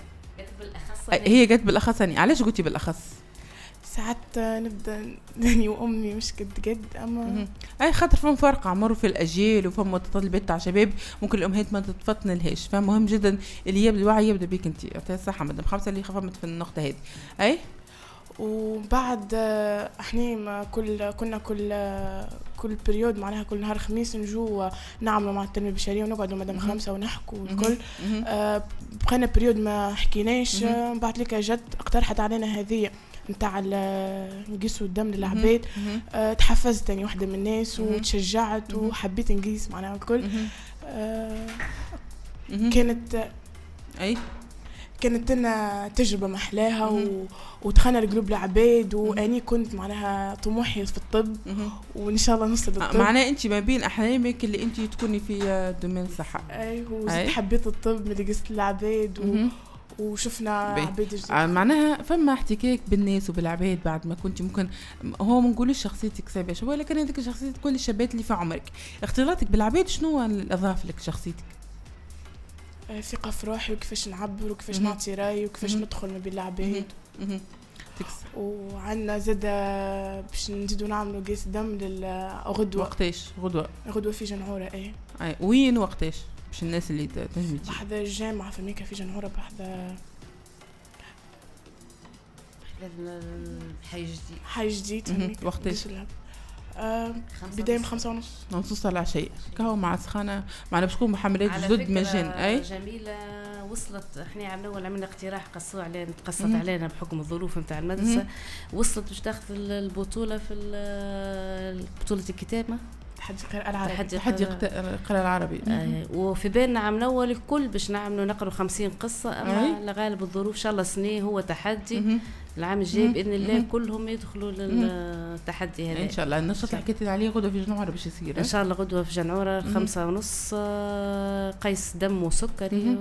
هي قالت بالأخص أني. علاش قلتي بالأخص؟ ساعات نبدا داني وامي مش قد قد اما اي خاطر فهم فرق عمر في الاجيال وفهم متطلبات تاع شباب ممكن الامهات ما تتفطن لهاش. فمهم جدا اللي يبدا الوعي يبدا بيك انت. يعطيها الصحه مدام خمسه اللي خفمت في النقطه هذه. اي وبعد احنا كل كنا كل كل بريود معناها كل نهار خميس نجو نعملوا مع التنميه البشريه ونقعدوا مدام خمسه ونحكوا الكل. آه بقينا بريود ما حكيناش. بعد لك جت اقترحت علينا هذه نتاع نقيسوا الدم للعباد. أه تحفزت اني واحده من الناس وتشجعت وحبيت نقيس معناها الكل. أه كانت اي كانت لنا تجربه محلاها و... ودخلنا القلوب العباد واني كنت معناها طموحي في الطب وان شاء الله نوصل للطب. معناها انت ما بين احلامك اللي انت تكوني في دومين الصحه. اي وزدت حبيت الطب ملي قست العباد و... وشفنا عباد جديد. معناها فما احتكاك بالناس وبالعباد بعد ما كنت ممكن هو ما نقولش شخصيتك سابقه شويه ولكن هذيك شخصيه كل الشباب اللي في عمرك. اختلاطك بالعباد شنو اللي اضاف لك شخصيتك؟ ثقه في روحي وكيفاش نعبر وكيفاش نعطي رايي وكيفاش ندخل ما بين العباد. وعندنا زاد باش نزيدوا نعملوا قياس دم للغدوه. وقتاش غدوه؟ غدوه في جنعوره. اي اي وين وقتاش باش الناس اللي تنجم تجي؟ بحذا الجامعه في ميكا في جنعوره بحذا حي جديد. حي جديد وقتاش؟ آه بداية من خمسة ونص نص العشية كهو مع سخانة معنا باش نكون محملات جدد مجان. أي جميلة وصلت. احنا عملنا أول عملنا اقتراح قصوا علينا تقصت علينا بحكم الظروف نتاع المدرسة. وصلت باش تاخذ البطولة في بطولة الكتابة تحدي القراءة العربي. تحدي القراءة العربي. آه وفي بالنا عملنا أول الكل باش نعملوا نقروا خمسين قصة أما لغالب الظروف إن شاء الله سنة هو تحدي. العام الجاي بإذن الله كلهم يدخلوا للتحدي هذا إن شاء الله. النشاط اللي حكيت عليه غدوة في جنعورة باش يصير إن شاء الله. غدوة في جنعورة خمسة ونص. قيس دم وسكري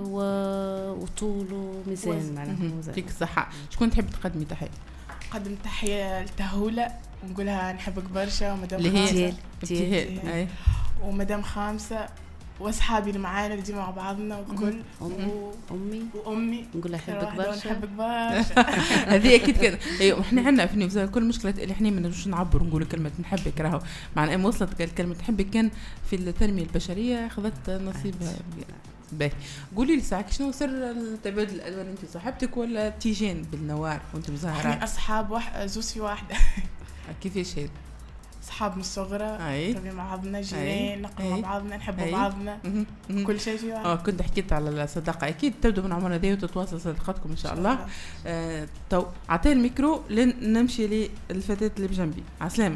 وطول وميزان معناها. يعطيك الصحة. شكون تحب تقدمي تحية؟ قدم تحية لتهولة ونقولها نحبك برشا ومدام خامسة ابتهال ومدام خامسة واصحابي اللي معانا اللي ديما مع بعضنا وكل امي وامي نقول نحبك برشا نحبك برشا. هذه اكيد كده. ايوه احنا عندنا في نفس كل مشكله اللي احنا ما نقدرش نعبر نقول كلمه نحبك راهو مع ان وصلت كلمه نحبك كان في التنميه البشريه اخذت نصيبها. باهي قولي لي ساعه شنو سر تبادل الالوان؟ انت صاحبتك ولا تيجان بالنوار وانت مزهره؟ احنا اصحاب واحد زوز في واحده. كيفاش هذا؟ اصحاب من الصغرى طبعا مع بعضنا جيران نقرا مع بعضنا نحبوا بعضنا كل شيء في واحد. اه كنت حكيت على الصداقه اكيد تبدو من عمرنا ذي وتتواصل صداقتكم ان شاء الله. آه تو اعطيني الميكرو لين نمشي للفتاه اللي بجنبي. عسلامه.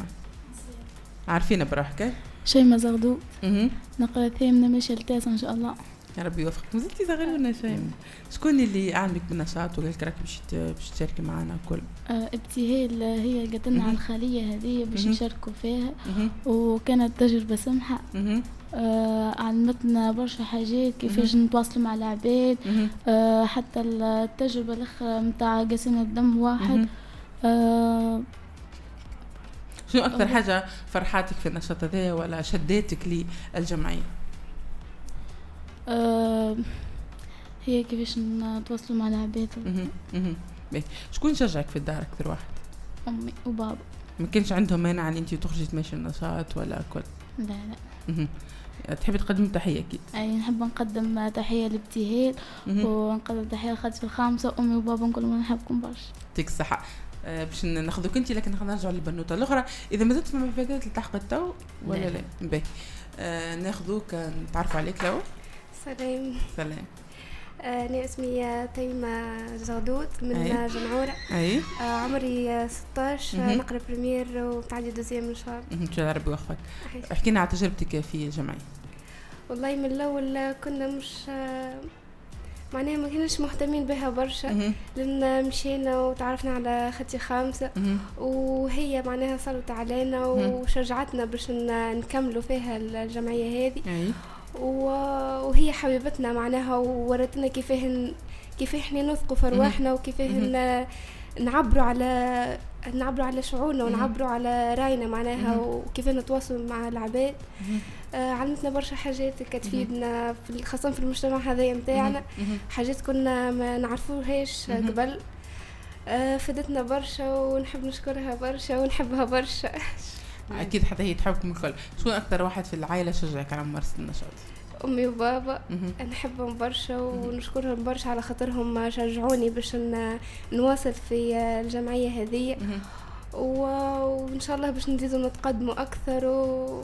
عارفين بروحك؟ شيماء زغدو نقرا ثامنه ماشيه لتاسعه ان شاء الله. يا ربي يوفقك. مازلتي صغيرة شيماء. شكون اللي عندك بالنشاط وقالك راك باش باش تشاركي معنا الكل؟ آه ابتهال هي قالت لنا على الخليه هذه باش نشاركوا فيها وكانت تجربه سمحه. آه علمتنا برشا حاجات كيفاش نتواصلوا مع العباد. آه حتى التجربه الاخرى نتاع قسم الدم واحد. آه شنو اكثر حاجه فرحاتك في النشاط هذا ولا شداتك للجمعيه؟ آه هي كيفاش نتواصلوا مع العباد. باهي شكون شجعك في الدار اكثر واحد؟ امي وبابا. ما كانش عندهم مانع ان انت تخرجي تمشي النشاط ولا كل؟ لا لا. تحبي تقدمي تحيه اكيد؟ اي نحب نقدم تحيه لابتهال ونقدم تحيه لخالتي في الخامسه وامي وبابا نقول لهم نحبكم برشا. يعطيك الصحه. أه باش ناخذوك انت لكن خلينا نرجعوا للبنوته الاخرى اذا ما زلت في مفادات اللي تحقق تو ولا لا؟ باهي أه ناخذوك نتعرف عليك لو. سلام. سلام. أنا اسمي تيمة زغدود من أي. جنعورة. أي. آه عمري ستاش نقرأ بريمير وتعدي دوزيام إن شاء الله. إن شاء الله ربي يوفقك. احكي لنا على تجربتك في الجمعية. والله من الأول كنا مش معناها ما كناش مهتمين بها برشا لأن مشينا وتعرفنا على ختي خامسة وهي معناها صارت علينا وشجعتنا باش نكملوا فيها الجمعية هذه. أي. وهي حبيبتنا معناها وورتنا كيفاه كيفاه احنا نثقوا في ارواحنا وكيفاه نعبروا على نعبروا على شعورنا ونعبروا على راينا معناها وكيفاه نتواصلوا مع العباد. آه علمتنا برشا حاجات كتفيدنا في خاصة في المجتمع هذا نتاعنا حاجات كنا ما نعرفوهاش قبل. آه فادتنا برشا ونحب نشكرها برشا ونحبها برشا. اكيد حتى هي تحبكم الكل. شكون اكثر واحد في العائله شجعك على ممارسه النشاط؟ امي وبابا. نحبهم برشا ونشكرهم برشا على خاطرهم شجعوني باش نواصل في الجمعيه هذه وان شاء الله باش نزيدوا نتقدموا اكثر. و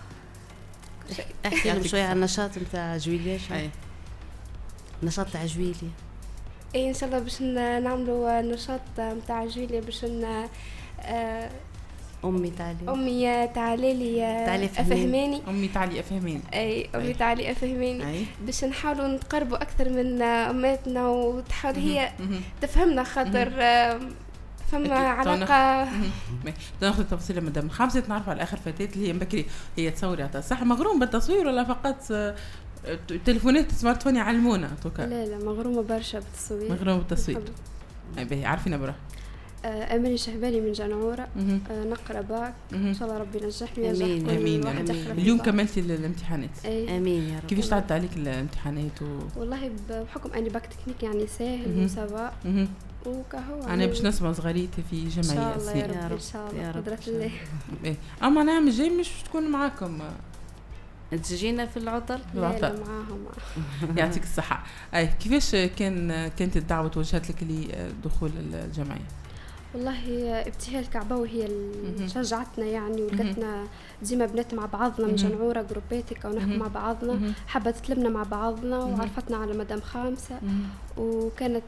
احكي لهم شويه عن النشاط نتاع جويليا. اي النشاط تاع جويليا. اي ان شاء الله باش نعملوا النشاط نتاع جويليا باش آه امي تعالي امي تعالي لي افهماني. امي تعالي افهماني. اي امي تعالي افهماني باش نحاولوا نتقربوا اكثر من اماتنا وتحاول هي تفهمنا خاطر فما علاقه. ناخذ تفاصيل مدام خمسه نعرف على اخر فتاه اللي هي بكري هي تصوري صح مغروم بالتصوير ولا فقط تليفونات سمارت فون يعلمونا توكا؟ لا لا مغرومه برشا بالتصوير. مغرومه بالتصوير. اي باهي عارفينا برا. اماني شهبالي من جنعوره. آه نقرا باك ان شاء الله ربي ينجحني وينجح امين امين. اليوم كملتي الامتحانات. امين يا رب. كيفاش تعدت عليك الامتحانات؟ و... والله بحكم اني باك تكنيك يعني ساهل وسافا وكهو انا باش نسمع صغاريتي في جمعيه ان شاء الله يا رب ان شاء الله قدرة الله. اما انا عام جاي مش تكون معاكم تجينا في العطل؟ لا لا معاهم. يعطيك الصحه. اي كيفاش كان كانت الدعوه توجهت لك لدخول الجمعيه؟ والله ابتهال كعباوي هي اللي شجعتنا يعني ولقتنا ديما بنات مع بعضنا من جنعوره جروباتك او نحكوا مع بعضنا حابه تلمنا مع بعضنا وعرفتنا على مدام خامسه وكانت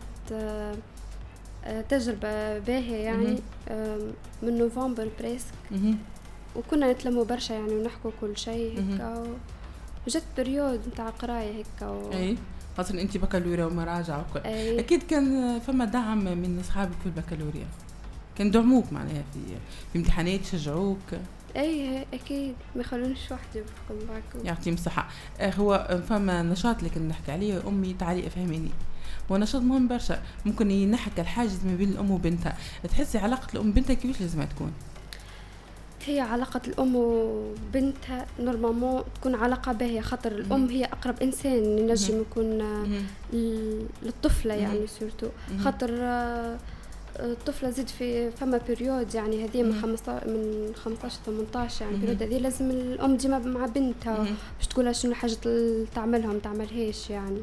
تجربه باهيه يعني من نوفمبر بريسك وكنا نتلموا برشا يعني ونحكوا كل شيء هكا وجت بريود نتاع قرايه هكا و... اي خاصة انت بكالوريا ومراجعه وكل. اكيد كان فما دعم من اصحابك في البكالوريا كان دعموك معناها في في امتحانات شجعوك؟ اي اكيد ما يخلونيش وحدي بحكم معكم. يعطيهم الصحه. هو فما نشاط اللي كنا نحكي عليه امي تعالي افهميني هو نشاط مهم برشا ممكن ينحك الحاجز ما بين الام وبنتها. تحسي علاقه الام وبنتها كيفاش لازم تكون؟ هي علاقة الأم وبنتها نورمالمون تكون علاقة باهية خاطر الأم هي أقرب إنسان ينجم يكون للطفلة يعني سورتو خاطر الطفلة زيد في فما بيريود يعني هذه من خمسة من خمسطاش ثمنطاش يعني بيريود هذه لازم الأم ديما مع بنتها باش تقولها شنو حاجة تعملها ما تعملهاش يعني.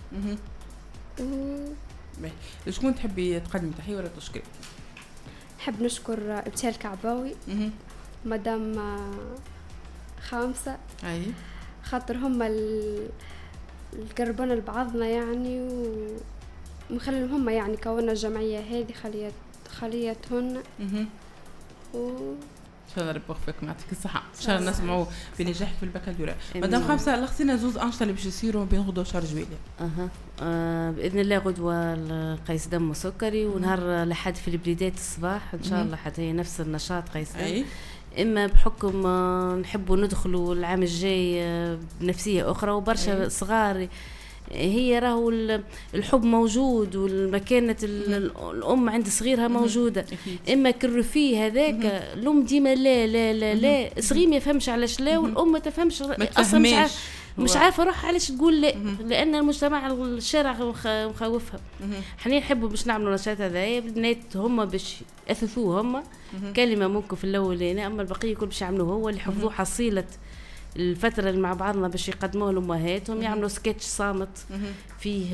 و... شكون تحبي تقدمي تحية ولا تشكري؟ نحب نشكر ابتهال كعباوي مدام خامسة. أي خاطر هم القربنا لبعضنا يعني ومخليهم هم يعني كونا الجمعية هذه خليت خليتهن و ان شاء الله ربي يوفقك ويعطيك الصحه. ان شاء الله نسمعوا بنجاح في البكالوريا. مدام خمسه لخصينا زوز انشطه اللي باش يصيروا بين غدوه وشهر جويليا. اها آه باذن الله غدوه قيس دم وسكري ونهار الاحد في البليدات الصباح ان شاء الله حتى هي نفس النشاط قيس دم. أي. اما بحكم آه نحبوا ندخلوا العام الجاي آه بنفسيه اخرى وبرشا صغار هي راهو الحب موجود والمكانة الأم عند صغيرها موجودة. إما كالرفيه هذاك الأم ديما لا لا لا لا صغير ما يفهمش علاش لا والأم ما تفهمش أصلا مش عارفه اروح علاش تقول لا، لان المجتمع الشارع مخوفها. احنا نحبوا باش نعملوا نشاط هذايا البنات هما باش اثثوه هما كلمه ممكن في الاول هنا، اما البقيه كل باش يعملوه هو اللي حفظوه حصيله الفتره اللي مع بعضنا باش يقدموه لامهاتهم، يعملوا سكتش صامت فيه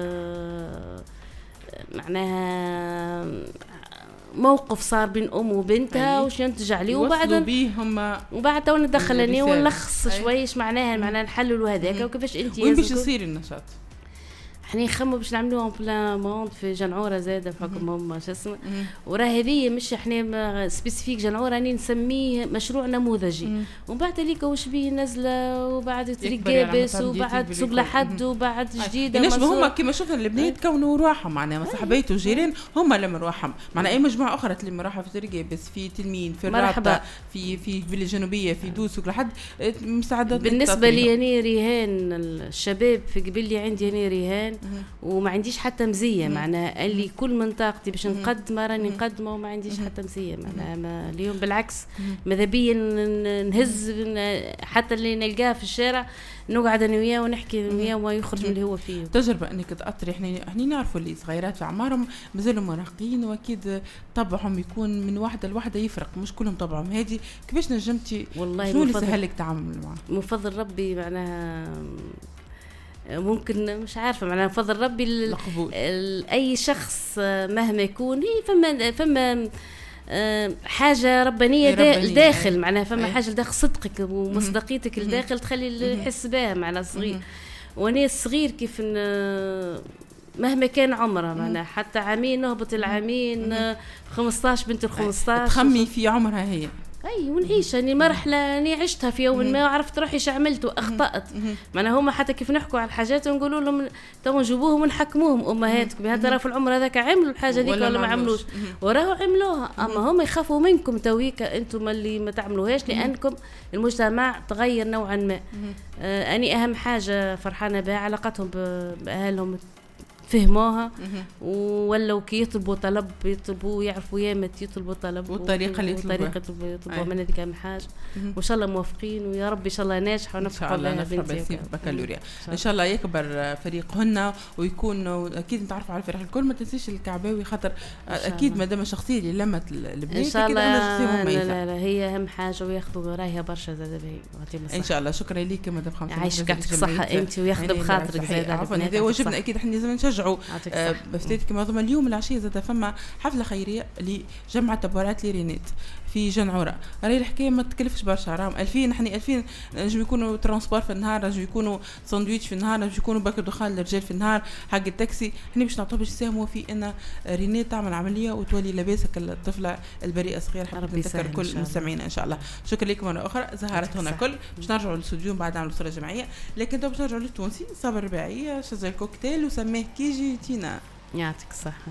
معناها موقف صار بين ام وبنتها وش ينتج عليه، وبعد بيهم وبعد تو ندخل اني ونلخص شويش معناها معناها نحللوا هذاك وكيفاش انت وين باش يصير النشاط. احنا نخمو باش نعملوهم بلا موند في جنعوره زاده بحكم هم شو اسمه، وراه هذه مش احنا سبيسيفيك جنعوره راني نسميه مشروع نموذجي، ومن بعد هذيك واش بيه نازله وبعد تريكابس وبعد سوق لحد وبعد جديده نجم هما كيما شفنا البنات كونوا رواحهم معناها صاحبيته وجيران هما اللي رواحهم، معناها اي مجموعه اخرى تلم روحها في تريكابس في تلمين في الرابطه في في فيلا الجنوبيه في دوس سوق لحد مساعدات. بالنسبه لي يعني رهان الشباب في قبل عندي يعني رهان وما عنديش حتى مزيه، معناها اللي كل من طاقتي باش نقدم راني نقدمه وما عنديش حتى مزيه، معناها اليوم بالعكس ماذا بيا نهز حتى اللي نلقاه في الشارع نقعد انا وياه ونحكي وياه وما يخرج من اللي هو فيه. تجربه انك تاثري، احنا احنا نعرفوا اللي صغيرات في اعمارهم مازالوا مراهقين واكيد طبعهم يكون من واحده لواحده يفرق، مش كلهم طبعهم هادي. كيفاش نجمتي والله شنو اللي سهلك تعامل معاه؟ من فضل ربي معناها ممكن مش عارفه معناها فضل ربي اي شخص مهما يكون فما فما حاجه ربانيه داخل معناها فما حاجه داخل صدقك ومصداقيتك الداخل تخلي يحس بها معناها صغير. وانا الصغير كيف مهما كان عمره معناها حتى عامين نهبط العامين خمسطاش بنت الخمسطاش تخمي في عمرها هي اي ونعيش يعني مرحله اني عشتها في يوم ما وعرفت روحي ايش عملت واخطات. معناها هما حتى كيف نحكوا على الحاجات ونقولوا لهم تو نجيبوهم ونحكموهم امهاتكم بهذا ترى في العمر هذاك عملوا الحاجه ديك ولا ما عملوش وراهو عملوها، اما هم يخافوا منكم تويكا انتم اللي ما تعملوهاش لانكم المجتمع تغير نوعا ما. آه اني اهم حاجه فرحانه بها علاقتهم باهلهم فهموها ولو كي يطلبوا طلب يطلبوا يعرفوا يامت يطلبوا طلب والطريقه اللي يطلبوها طريقه يطلبوا من هذيك اهم حاجه. وان شاء الله موافقين ويا رب ان شاء الله ناجحه ونفرحوا بها بنتي بكالوريا ان شاء الله يكبر فريقهن ويكون اكيد نتعرفوا على الفريق الكل. ما تنسيش الكعباوي خاطر اكيد ما دام الشخصيه اللي لمت البنات ان شاء الله لا, لا لا هي اهم حاجه وياخذوا رايها برشا زاد باهي ان شاء الله. شكرا لك مدام خمسة عايشك يعطيك الصحه انت وياخذ بخاطرك زاد. عفوا هذا واجبنا اكيد احنا لازم نشجعوا بفتيتك معظم اليوم العشية زاد فما حفلة خيرية لجمع تبرعات لرينات في جنعورة. راهي الحكاية ما تكلفش برشا راهم ألفين احنا ألفين نجم يكونوا ترانسبور في النهار نجم يكونوا ساندويتش في النهار نجم يكونوا باك دخان للرجال في النهار حق التاكسي. احنا باش نعطوه باش يساهموا في ان رينات تعمل عملية وتولي لاباسك الطفلة البريئة الصغيرة. حابب نذكر كل مستمعينا ان شاء الله. شكرا لكم مرة أخرى زهرت هنا كل باش نرجعوا للاستوديو بعد نعملوا صورة جماعية لكن تو باش نرجعوا للتونسي صبر رباعية شذا الكوكتيل وسماه كيجي تينا. يعطيك الصحة.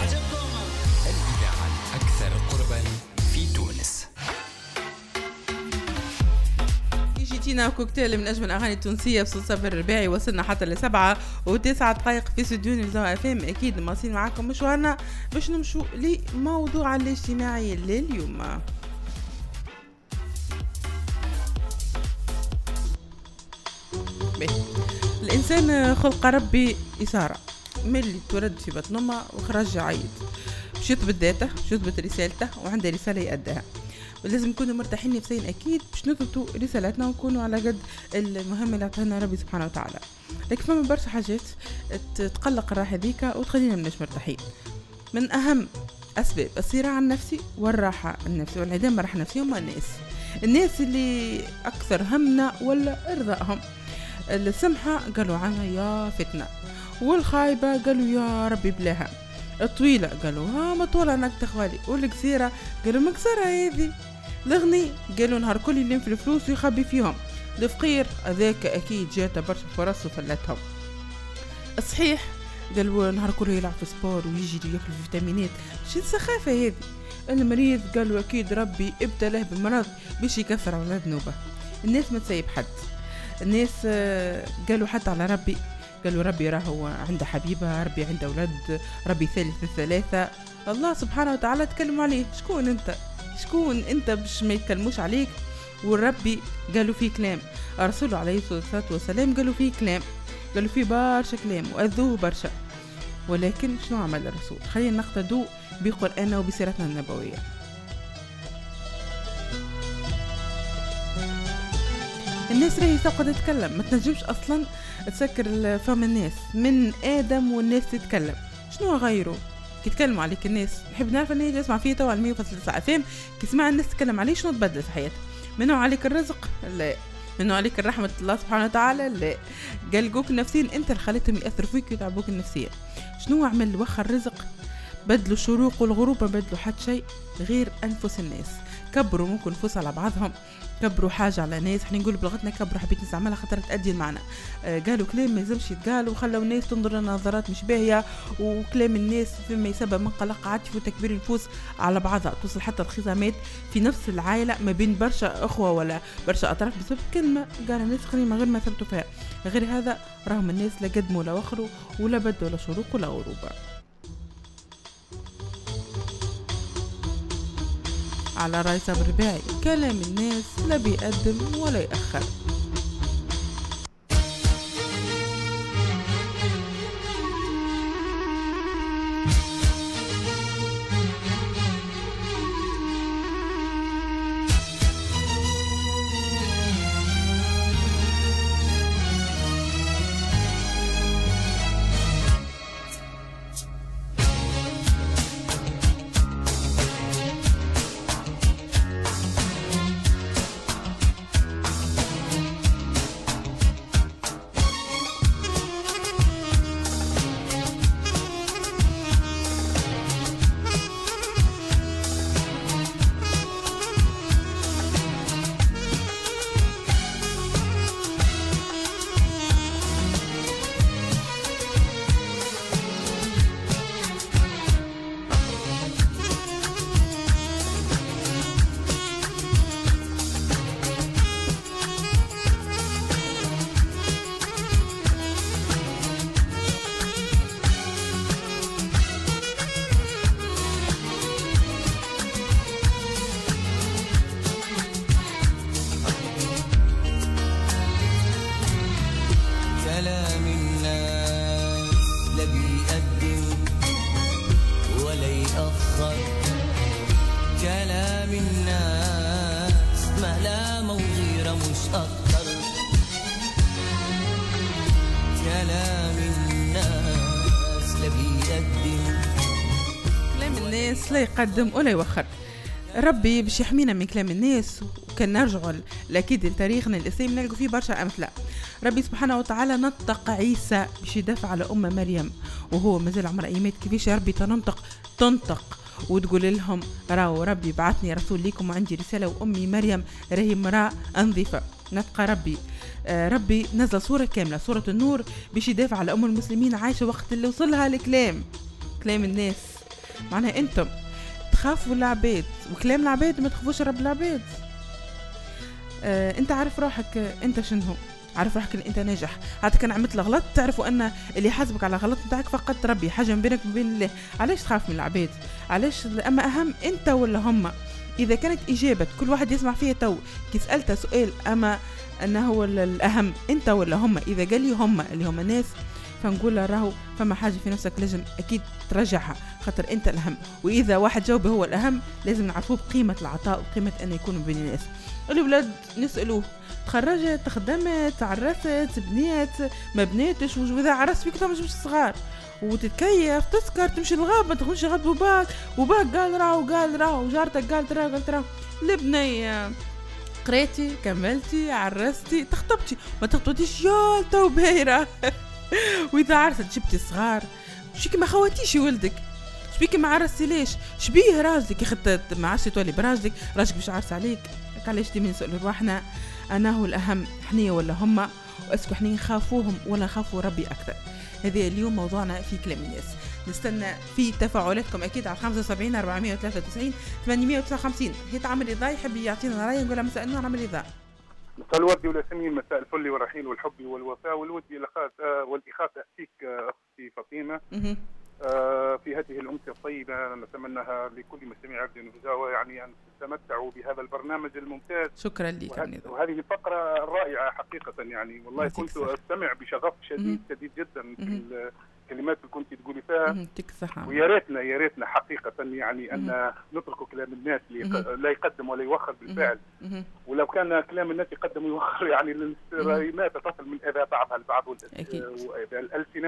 الإذاعة الأكثر قربا في تونس. جيتينا كوكتيل من أجمل الأغاني التونسية بصوت صبر الرباعي. وصلنا حتى لسبعة وتسعة دقائق في استديو نفزاو اف ام. أكيد مواصلين معاكم مشوارنا باش نمشوا لموضوع الاجتماعي لليوم. بيه. الإنسان خلق ربي إثارة ملي تولد في بطن أمه وخرج عيد باش يثبت ذاته باش يثبت رسالته وعنده رسالة يأديها. ولازم نكونوا مرتاحين نفسيا اكيد باش نثبتوا رسالتنا ونكونوا على قد المهمه اللي عطانا ربي سبحانه وتعالى. لكن فما برشا حاجات تقلق الراحه هذيك وتخلينا مناش مرتاحين. من اهم اسباب الصراع النفسي والراحه النفسيه والانعدام الراحه النفسيه هما الناس الناس اللي اكثر همنا ولا ارضائهم. السمحه قالوا عنها يا فتنه، والخايبه قالوا يا ربي بلاها، الطويله قالوا ها ما طولها نكت خوالي، والقصيره قالوا مكسره هذه، الغني قالوا نهار كل يلم في الفلوس ويخبي فيهم، الفقير هذاك اكيد جاته برشا فرص وفلتهم. الصحيح قالوا نهار كل يلعب في سبور ويجري وياكل فيتامينات، شي السخافه هذه. المريض قالوا اكيد ربي ابتلاه بمرض باش يكفر على ذنوبه. الناس ما تسيب حد. الناس قالوا حتى على ربي، قالوا ربي راهو عنده حبيبه، ربي عنده ولد، ربي ثالث الثلاثه. الله سبحانه وتعالى تكلموا عليه. شكون انت شكون انت باش ما يتكلموش عليك؟ والربي قالوا فيه كلام، الرسول عليه الصلاه والسلام قالوا فيه كلام، قالوا فيه برشا كلام واذوه برشا. ولكن شنو عمل الرسول؟ خلينا نقتدوا بقرآننا وبسيرتنا النبويه. الناس راهي تبقى تتكلم، ما تنجمش اصلا تسكر فم الناس من ادم والناس تتكلم. شنو غيره كي يتكلموا عليك الناس؟ نحب نعرف اني اسمع فيه تو على مية وتسعة فهم. كي سمع الناس تتكلم عليه شنو تبدل في حياته؟ منو عليك الرزق؟ لا. منو عليك الرحمه الله سبحانه وتعالى؟ لا. قلقوك نفسيا انت اللي خليتهم ياثروا فيك ويتعبوك النفسيه. شنو عمل وخر الرزق؟ بدلوا الشروق والغروب، ما بدلوا حتى شيء غير انفس الناس. كبروا ممكن نفوس على بعضهم، كبروا حاجه على ناس. احنا نقول بلغتنا كبروا، حبيت نستعملها خاطر تأدي المعنى. آه قالوا كلام ما يلزمش يتقال وخلوا الناس تنظر لنظرات مش باهيه، وكلام الناس فيما يسبب من قلق عاطفي وتكبير النفوس على بعضها، توصل حتى الخصامات في نفس العائله ما بين برشا اخوه ولا برشا اطراف بسبب كلمه قالها الناس قريمه غير ما ثبتوا فيها. غير هذا راهم الناس لا قدموا ولا وخروا ولا بدوا ولا شروق ولا غروب. على رأي صبر الرباعي كلام الناس لا بيقدم ولا يأخر. لا يقدم ولا يوخر. ربي باش يحمينا من كلام الناس. وكان نرجعوا الاكيد لتاريخنا الاسلامي نلقوا فيه برشا امثله. ربي سبحانه وتعالى نطق عيسى باش يدافع على ام مريم وهو مازال عمره ايامات. كيفاش يا ربي تنطق تنطق وتقول لهم راهو ربي بعثني رسول ليكم وعندي رساله وامي مريم راهي امراه انظفه. نتقى ربي آه ربي نزل سوره كامله سوره النور باش يدافع على ام المسلمين عايشه وقت اللي وصلها الكلام كلام الناس معناها انتم تخافوا العباد وكلام العباد وما تخافوش رب العباد. آه انت عارف روحك انت شنو، عارف روحك ان انت ناجح، حتى كان عملت غلط تعرفوا ان اللي حاسبك على غلط نتاعك فقط ربي، حاجه بينك وبين الله. علاش تخاف من العباد؟ علاش؟ اما اهم انت ولا هما. اذا كانت اجابه كل واحد يسمع فيها تو كي سالته سؤال اما انه هو الاهم انت ولا هما، اذا قال لي هما اللي هما ناس فنقول له راهو فما حاجه في نفسك لازم اكيد ترجعها خاطر انت الاهم. واذا واحد جاوب هو الاهم لازم نعرفوه بقيمه العطاء وقيمه انه يكون بين الناس. الولاد نسالوه تخرجت تخدمت عرست بنيت ما بنيتش، واذا عرست فيك مش صغار وتتكيف تسكر تمشي الغاب ما تخرجش غاب وباك وباك قال راهو قال راهو وجارتك قالت راهو قالت راهو. البنيه قريتي كملتي عرستي تخطبتي ما تخطبتيش يا تو بايره واذا عرست جبتي صغار شبيك ما خواتيش ولدك، شبيك ما عرستي ليش، شبيه راجلك يا خدت ما عادش تولي براجلك راجلك باش عارس عليك. علاش ديما نسالوا رواحنا انا هو الاهم حنيه ولا هما، واسكو حنين نخافوهم ولا نخافوا ربي اكثر. هذا اليوم موضوعنا في كلام الناس. نستنى في تفاعلاتكم اكيد على خمسة وسبعين أربعمية وثلاثة وتسعين ثمانمية وتسعة وخمسين. هي تعمل رضا يحب يعطينا راي نقول له مساء النور عمل رضا. مساء الورد والياسمين، مساء الفل والرحيل والحب والوفاء والود والاخاء تاتيك اختي فاطمه. آه في هذه الأمسية الطيبة نتمناها لكل مستمعي عبد النبزاوة يعني أن تتمتعوا بهذا البرنامج الممتاز. شكرا لك. وهذه, وهذه الفقرة الرائعة حقيقة يعني والله كنت أستمع بشغف شديد شديد جدا في الكلمات اللي كنت تقولي فيها. ويا ريتنا يا ريتنا حقيقة يعني أن نترك كلام الناس اللي لا يقدم ولا يوخر بالفعل. ولو كان كلام الناس يقدم ويوخر يعني ما تصل من أذى بعضها البعض وأذى الألسنة.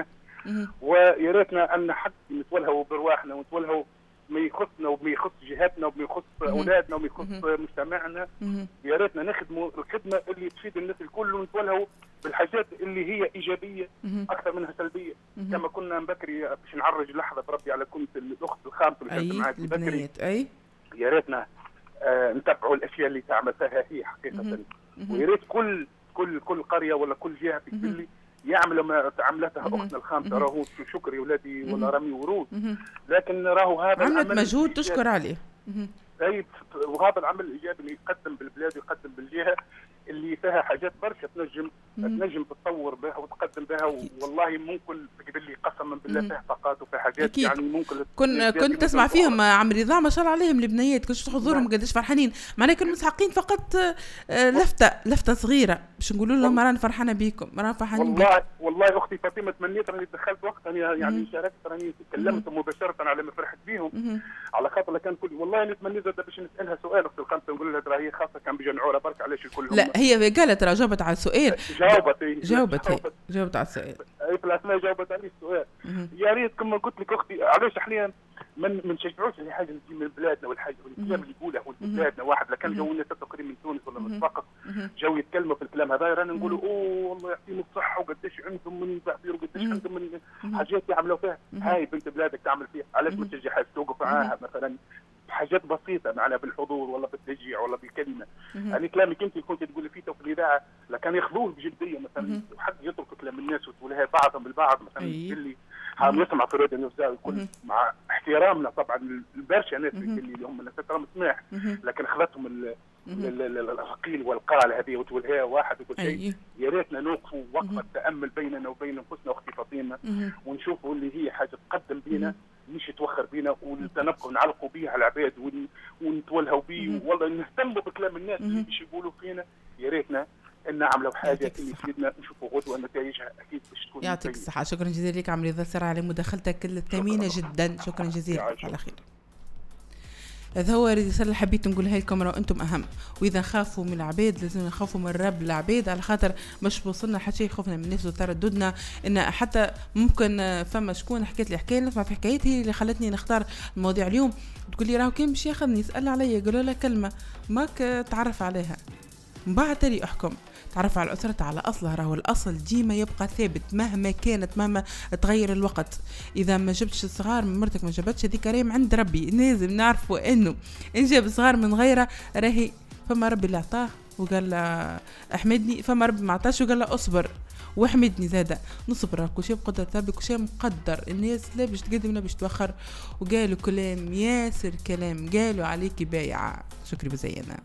ويا ريتنا ان حق نتولهوا برواحنا ونتولهوا ما يخصنا وما يخص جهاتنا وما يخص اولادنا وما يخص مجتمعنا. يا ريتنا نخدموا الخدمه اللي تفيد الناس الكل ونتولهوا بالحاجات اللي هي ايجابيه اكثر منها سلبيه. كما كنا بكري باش نعرج لحظه بربي على كنت الاخت الخامسه اللي كانت معاك بكري. اي يا ريتنا آه نتبعوا الاشياء اللي تعمل فيها هي حقيقه. ويا ريت كل كل كل قريه ولا كل جهه في كل يعمل ما عملتها اختنا الخامسه راهو شكري ولادي ولا رامي ورود، لكن راهو هذا عملت مجهود تشكر عليه. اي وهذا العمل الايجابي اللي يقدم بالبلاد ويقدم بالجهه اللي فيها حاجات برشا تنجم تنجم تتطور بها وتقدم بها. والله ممكن تقبل لي قسما بالله فيها طاقات وفيها حاجات أكيد. يعني ممكن كن كنت تسمع فيهم عم رضا ما شاء الله عليهم البنيات كنت تشوف حضورهم قداش فرحانين معناها كانوا مسحقين فقط لفته لفته صغيره باش نقولوا لهم رانا فرحانه بيكم رانا فرحانين والله بيكم. والله اختي فاطمه تمنيت راني دخلت وقت يعني شاركت راني تكلمت مباشره على ما فرحت بيهم على خاطر كان كل والله انا تمنيت باش نسالها سؤال اختي الخامسه نقول لها ترى هي خاصه كان بجنعوره برك علاش الكل لا هي قالت ترى جاوبت على السؤال جاوبت جاوبت هي جاوبت على السؤال اي في الاثناء جاوبت على السؤال. يا ريت كما قلت لك اختي علاش احيانا من من نشجعوش على حاجه اللي تجي من بلادنا والحاجه والكلام اللي يقوله من بلادنا واحد لكن جو الناس تقريبا من تونس ولا من فقط جو يتكلموا في الكلام هذا رانا نقولوا اوه والله يعطيهم الصحه وقداش عندهم من تعبير وقداش عندهم من حاجات يعملوا فيها. هاي بنت بلادك تعمل فيها علاش ما تشجعهاش توقف معاها مثلا حاجات بسيطه معنا بالحضور ولا بالتشجيع ولا بالكلمه. يعني كلامك انت كنت تقولي فيه في الاذاعه لكن ياخذوه بجديه مثلا وحد يترك كلام الناس وتقولها بعضهم بالبعض مثلا اللي حاب يسمع في راديو النفساء يكون مع احترامنا طبعا البرشا ناس اللي هم الناس ترى مسماح لكن اخذتهم الثقيل والقال هذه وتقولها واحد وكل شيء. يا ريتنا نوقفوا وقفه تامل بيننا وبين انفسنا اختي فاطمه ونشوفوا اللي هي حاجه تقدم بينا مش يتوخر بينا ونتنبقوا نعلقوا بيها على العباد ونتولهوا بيه والله نهتموا بكلام الناس اللي باش يقولوا فينا. يا ريتنا ان نعملوا حاجه اللي تفيدنا نشوفوا غدوه نتائجها اكيد باش تكون. يعطيك الصحه. شكرا جزيلا لك عمري ذا على مداخلتك الثمينه جدا. شكرا جزيلا على خير. هذا هو الرسالة اللي حبيت نقولها لكم راه انتم اهم. واذا خافوا من العباد لازم نخافوا من رب العباد على خاطر مش وصلنا حتى شيء خوفنا من الناس وترددنا ان حتى ممكن فما شكون حكيت لي حكايه نسمع في حكايتي اللي خلتني نختار المواضيع اليوم تقول لي راهو كان باش ياخذني يسال عليا قالوا له كلمه ماك تعرف عليها من بعد تري احكم تعرف على الأسرة على أصلها. راهو الأصل ديما يبقى ثابت مهما كانت مهما تغير الوقت. إذا ما جبتش الصغار من مرتك ما جبتش هذه كريم عند ربي لازم نعرفوا إنه إن جاب صغار من غيره راهي فما ربي اللي عطاه وقال له أحمدني فما ربي ما عطاش وقال له أصبر وحمدني زاده نصبر كل شيء بقدر ربك وشيء مقدر الناس لا باش تقدم لا باش توخر وقالوا كلام ياسر كلام قالوا عليكي بايعه. شكري بزينا.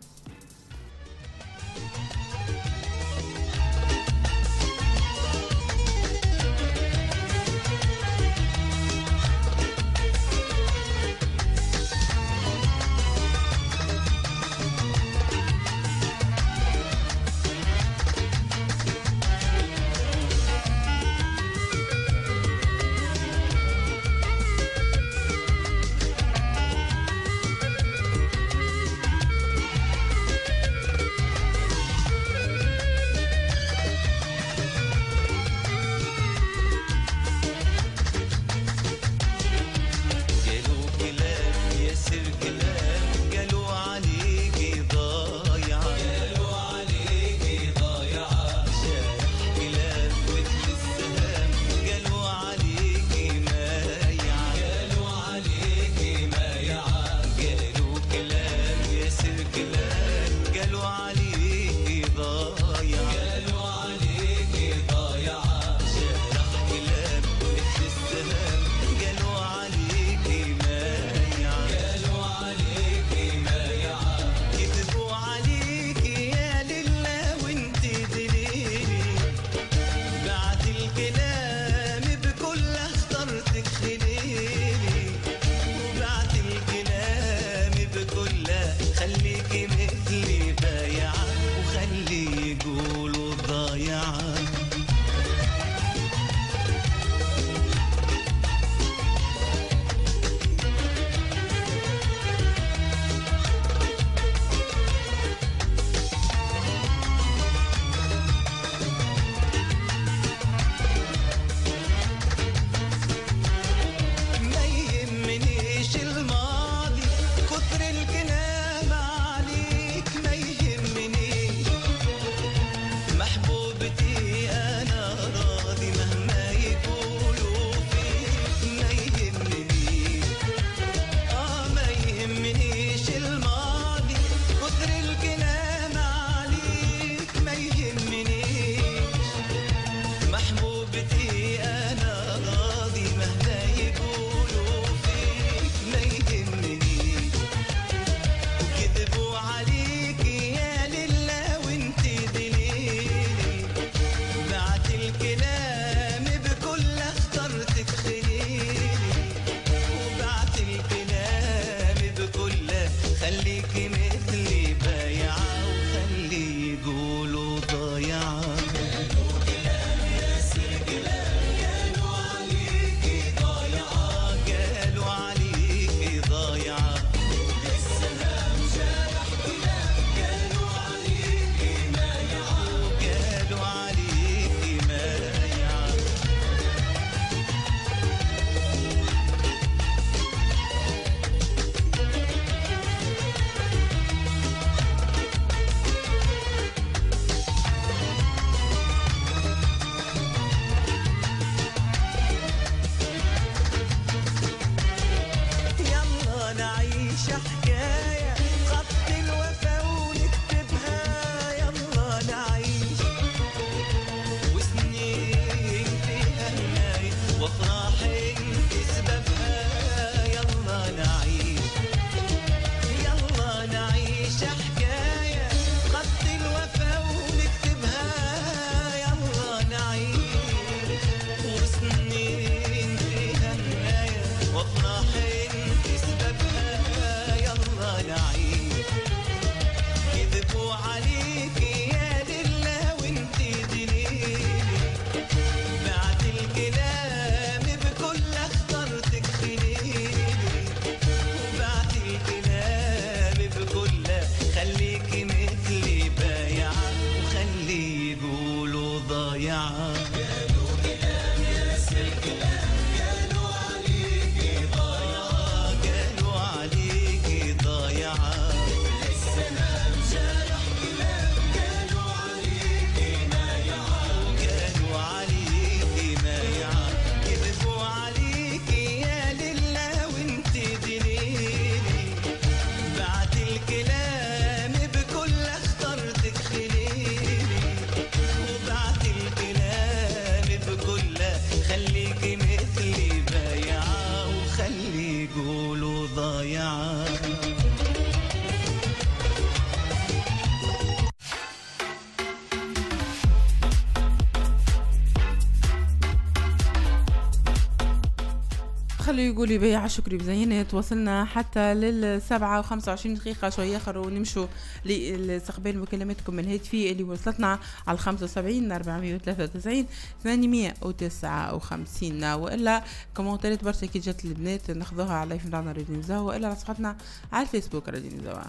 خلوا يقولي بيع شكري بزينة. توصلنا حتى للسبعة وخمسة وعشرين دقيقة شوية آخر ونمشوا لاستقبال مكالماتكم الهاتفية اللي وصلتنا على خمسة وسبعين أربعمية وثلاثة وتسعين ثمانمية وتسعة وخمسين، وإلا كومنتات برشا كي جات البنات ناخذوها على لايف نتاعنا راديو نزاهة، وإلا على صفحتنا على الفيسبوك راديو نزاهة.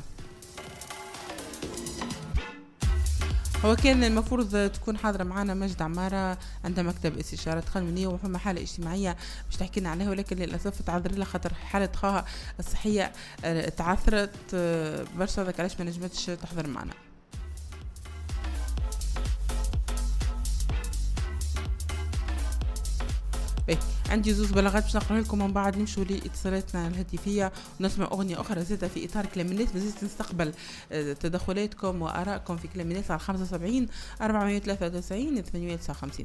هو كان المفروض تكون حاضرة معنا مجد عمارة عندها مكتب استشارة قانونية وفما حالة اجتماعية باش تحكي لنا عليها، ولكن للأسف تعذر لها خاطر حالة خاها الصحية تعثرت برشا، ذاك علاش ما نجمتش تحضر معنا. إيه عندي زوز بلاغات باش نقرأ لكم ومن بعد نمشوا لاتصالاتنا الهاتفية ونسمع أغنية أخرى زادة في إطار كلام الناس. مازلت نستقبل تدخلاتكم وآرائكم في كلام الناس على خمسة وسبعين أربعمية وثلاثة وتسعين ثمانمية وتسعة وخمسين.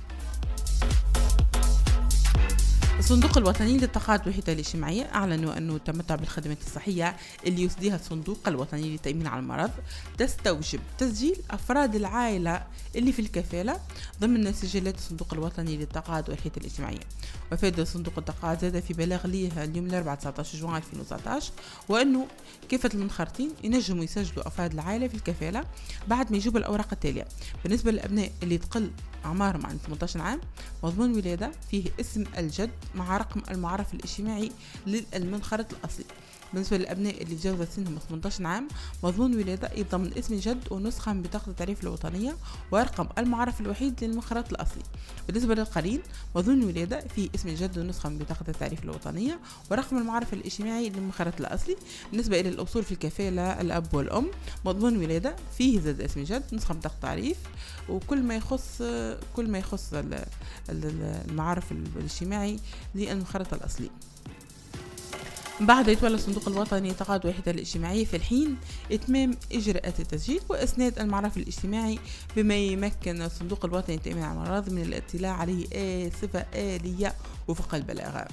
الصندوق الوطني للتقاعد والحماية الاجتماعية أعلنوا أنه التمتع بالخدمات الصحية اللي يسديها الصندوق الوطني للتأمين على المرض تستوجب تسجيل أفراد العائلة اللي في الكفالة ضمن سجلات الصندوق الوطني للتقاعد والحماية الاجتماعية. وفاد صندوق التقاعد زاد في بلاغ ليه اليوم الأربعاء تسعة عشر جوان ألفين وتسعة عشر وأنه كافة المنخرطين ينجموا يسجلوا أفراد العائلة في الكفالة بعد ما يجيبوا الأوراق التالية. بالنسبة للأبناء اللي تقل أعمارهم عن ثمانية عشر عام مضمون ولادة فيه اسم الجد مع رقم المعرف الاجتماعي للمنخرط الأصلي. بالنسبة للأبناء اللي تجاوز سنهم ثمانية عشر عام مضمون ولادة يتضمن اسم الجد ونسخة من بطاقة التعريف الوطنية ورقم المعرف الوحيد للمنخرط الأصلي. بالنسبة للقرين مضمون ولادة فيه اسم الجد ونسخة من بطاقة التعريف الوطنية ورقم المعرف الاجتماعي للمنخرط الأصلي. بالنسبة إلى الأصول في الكفالة الأب والأم مضمون ولادة فيه زاد اسم الجد نسخة من بطاقة التعريف وكل ما يخص كل ما يخص المعرف الاجتماعي للمنخرط الأصلي. بعد يتولى الصندوق الوطني للتقاعد والحماية الاجتماعية في الحين إتمام إجراءات التسجيل وإسناد المعرف الاجتماعي بما يمكن الصندوق الوطني للتأمين على الأمراض من الاطلاع عليه صفة آلية وفق البلاغة.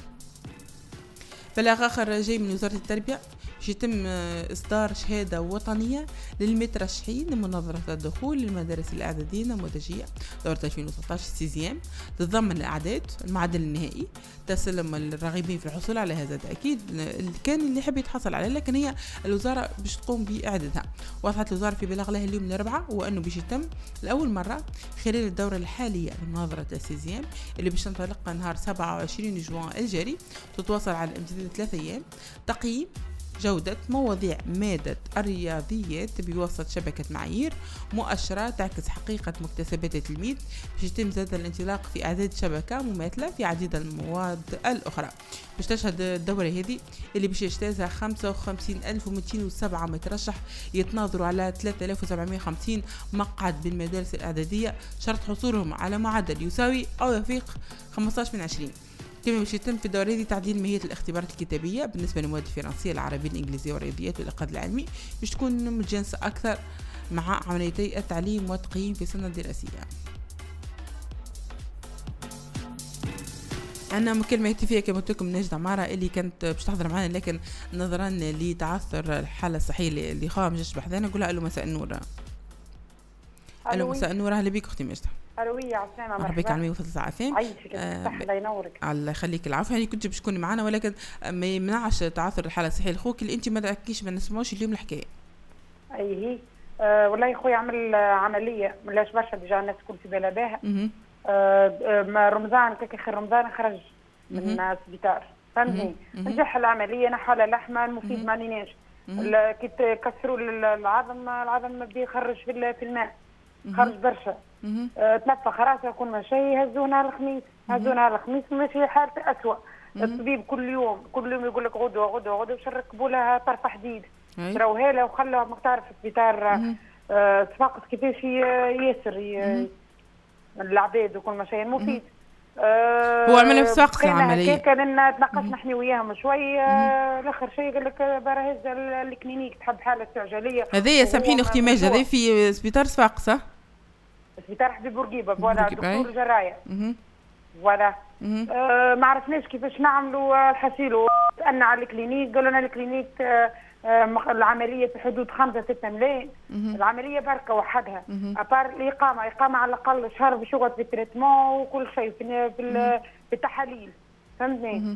بلاغ آخر جاي من وزارة التربية يتم إصدار شهادة وطنية للمترشحين لمنظمة الدخول للمدارس الإعدادية النموذجية دورة ألفين وستة عشر سيزيام تتضمن الأعداد المعدل النهائي تسلم الراغبين في الحصول على هذا التأكيد كان اللي يحب يتحصل عليه، لكن هي الوزارة باش تقوم بإعدادها. وضحت الوزارة في بلاغ لها اليوم الأربعاء وأنه باش يتم لأول مرة خلال الدورة الحالية لمناظرة السيزيام اللي باش تنطلق نهار سبعة وعشرين جوان الجاري تتواصل على امتداد ثلاثة أيام تقييم جودة مواضيع مادة الرياضيات بواسطة شبكة معايير مؤشرة تعكس حقيقة مكتسبات التلميذ باش يتم زاد الانطلاق في إعداد شبكة مماثلة في عديد المواد الأخرى. باش تشهد الدورة هذه اللي باش يجتازها خمسة وخمسين ألف ومئتين وسبعة مترشح يتناظروا على ثلاثة آلاف وسبعمائة وخمسين مقعد بالمدارس الإعدادية شرط حصولهم على معدل يساوي أو يفيق خمسة عشر من عشرين. كما باش يتم في الدورة هذه تعديل ماهية الاختبارات الكتابية بالنسبة للمواد الفرنسية العربية الإنجليزية والرياضيات والإقتصاد العلمي باش تكون متجانسة أكثر مع عمليتي التعليم والتقييم في السنة الدراسية. عندنا مكالمة هاتفية كما قلت لكم نجد عمارة اللي كانت باش تحضر معنا لكن نظرا لتعثر الحالة الصحية اللي خاها مجاش بحذانا نقولها ألو مساء النور. ألو مساء النور، أهلا بك أختي مجدة. أروية عسلامة مرحبا. مرحبا عمي وفضل عافية. عيشك الصحة الله ينورك. الله يخليك العفو. يعني كنت باش تكوني معنا ولكن ما يمنعش تعثر الحالة الصحية لخوك اللي أنت ما دعكيش ما نسمعوش اليوم الحكاية. أي هي أه والله خويا عمل عملية ملاش برشا ديجا الناس تكون في بالها بها. أه رمضان كي خير رمضان خرج من السبيطار فهمتني. نجح العملية نحى على لحمة المفيد ما نيناش كي كسروا العظم العظم بدا يخرج في الماء خرج برشا. أه تنفخ راسه كل ما شيء هزوه نهار الخميس هزوه نهار الخميس ماشي حالته أسوأ. الطبيب كل يوم كل يوم يقول لك غدوه غدوه غدوه باش نركبوا لها طرف حديد راوها له وخلوها مختار في السبيطار. أه تفاقس كيفاش ياسر العباد وكل ما شيء مفيد. أه هو عملها في ساقس العمليه كان تناقشنا احنا وياهم شوي. الاخر شيء قال لك برا هز الكلينيك تحب حاله استعجاليه. هذه سامحيني اختي ماجده هذه في سبيطار صفاقس سبيطار حبيب بورقيبه فوالا دكتور جرايه فوالا. أه ما عرفناش كيفاش نعملوا الحسيلو سالنا على الكلينيك قالوا لنا الكلينيك أه العمليه في حدود خمسة ستة ملايين. العمليه بركه وحدها ابار الاقامه اقامه على الاقل شهر باش يقعد في التريتمون وكل شيء في في التحاليل فهمتني.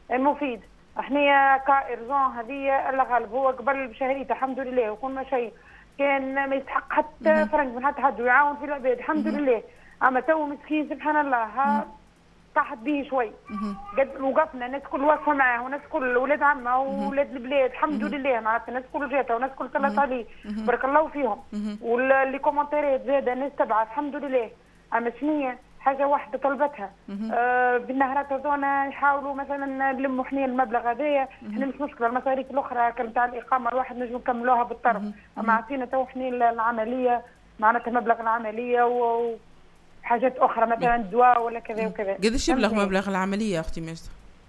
المفيد احنا كارزون هذه الله غالب، هو قبل بشهريته الحمد لله وكل ما شيء كان ما يستحق حتى فرنك من حتى حد ويعاون في العباد الحمد لله. اما تو مسكين سبحان الله ها طاحت به شوي. قد وقفنا الناس كل واقفه معاه وناس كل ولاد عمه وولاد البلاد الحمد لله معناتها الناس كل جاتها وناس كل طلعت عليه بارك الله فيهم. واللي كومنتات زاده الناس تبعت الحمد لله. اما شنية حاجه واحده طلبتها آه بالنهارات هذونا يحاولوا مثلا نلموا حنا المبلغ هذايا. احنا مش مشكله المصاريف الاخرى كان تاع الاقامه الواحد نجم نكملوها بالطرف. اما عطينا تو حنا العمليه معناتها مبلغ العمليه و حاجات اخرى مثلا دواء ولا كذا وكذا. قداش يبلغ مبلغ العمليه اختي ماجده؟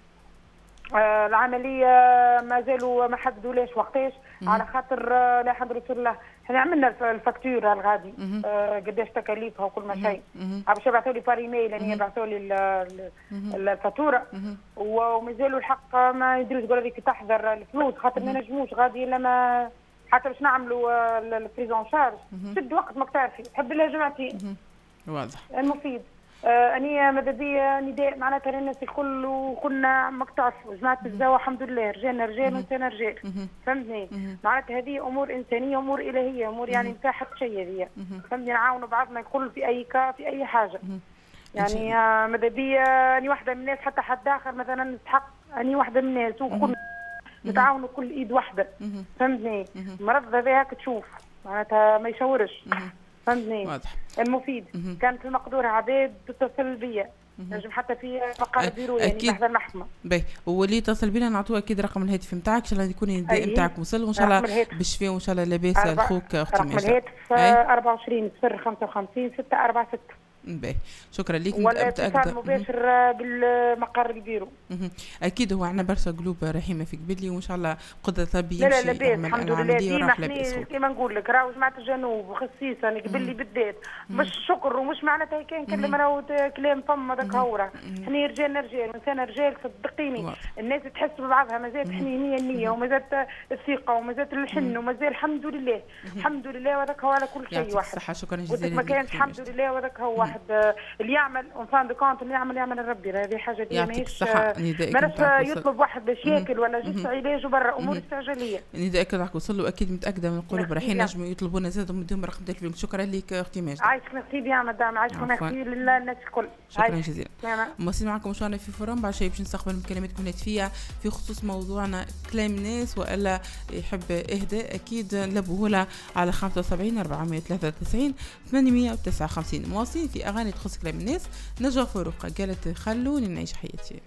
آه العمليه ما زالوا ما حددوليش وقتاش على خاطر آه لا حضر رسول الله احنا عملنا الفاكتوره الغادي آه قداش تكاليفها وكل ما شيء. باش يبعثوا لي بار ايميل يعني يبعثوا لي الفاتوره ومازالوا الحق ما يديروش يقولوا لك تحضر الفلوس خاطر ما نجموش غادي لما حتى باش نعملوا البريزون شارج شد وقت ما تعرفي تحب لها جمعتين. واضح. المفيد آه اني ماذا بيا نداء معناتها للناس الكل وكنا مقطع جماعه الزوا الحمد لله رجالنا رجال ونسانا رجال فهمتني. معناتها هذه امور انسانيه امور الهيه امور يعني نتاع حتى شيء هذه فهمتني. نعاونوا بعضنا الكل في اي كا في اي حاجه يعني آه ماذا بيا اني واحده من الناس حتى حد اخر مثلا نستحق اني واحده من الناس وكل نتعاونوا كل ايد واحده فهمتني. المرض هذا هاك تشوف معناتها ما يشورش فهمتني. واضح. المفيد كانت المقدورة عباد تتصل بيا نجم حتى في مقر بيرو يعني بحث المحكمة. باهي واللي يتصل بينا نعطوه اكيد رقم الهاتف نتاعك ان شاء الله يكون النداء نتاعك وصل وان شاء الله بالشفاء وان شاء الله لاباس لخوك اختي ماجده. رقم الهاتف أربعة وعشرين صفر خمسة وخمسين ستة أربعة ستة. باهي شكرا لك. ولا اتصال مباشر بالمقر البيرو. اكيد هو عندنا برشا قلوب رحيمه في قبلي وان شاء الله قدره ربي يمشي. لا لا لاباس الحمد لله ديما احنا كيما نقول لك راهو جماعه الجنوب وخصيصا قبلي بالذات مش شكر ومش معناتها كان نكلم راهو كلام فم هذاك هورا. احنا رجالنا رجال ونسانا رجال صدقيني الناس تحس ببعضها مازالت حنينيه النيه ومازالت الثقه ومازالت الحن ومازال الحمد لله الحمد لله وهذاك هو على كل شيء واحد. صحه شكرا جزيلا. ما كانش الحمد لله وهذاك هو واحد اللي يعمل اون فان دو كونت اللي يعمل يعمل ربي. هذه حاجه اللي ماهيش ماناش يطلب واحد باش ياكل ولا جست علاج برا امور استعجاليه. نداء راح يوصل له اكيد متاكده من القلوب راح ينجموا يطلبونا زاد ومديهم رقم تليفون. شكرا لك اختي ماجده. عايشك نسيب يا مدام عايشك نسيب للناس الكل. شكرا جزيلا. مواصلين معكم مشوارنا في فورم بعد شوي باش نستقبل مكالماتكم الهاتفيه في خصوص موضوعنا كلام ناس والا يحب اهداء اكيد نلبوه لها على خمسة وسبعين أربعمية وثلاثة وتسعين ثمانمية وتسعة وخمسين. مواصلين في اغاني تخص كلام الناس. نجوى فاروق قالت خلوني نعيش حياتي.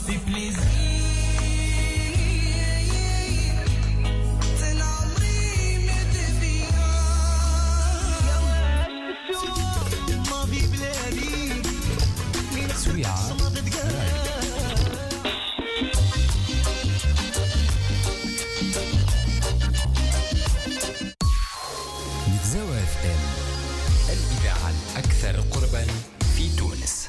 في بليزير تن عمري مدفيها ما في بلادي من سويعة ما تتقال نفزاوة اف ام الإذاعة الأكثر قربا في تونس.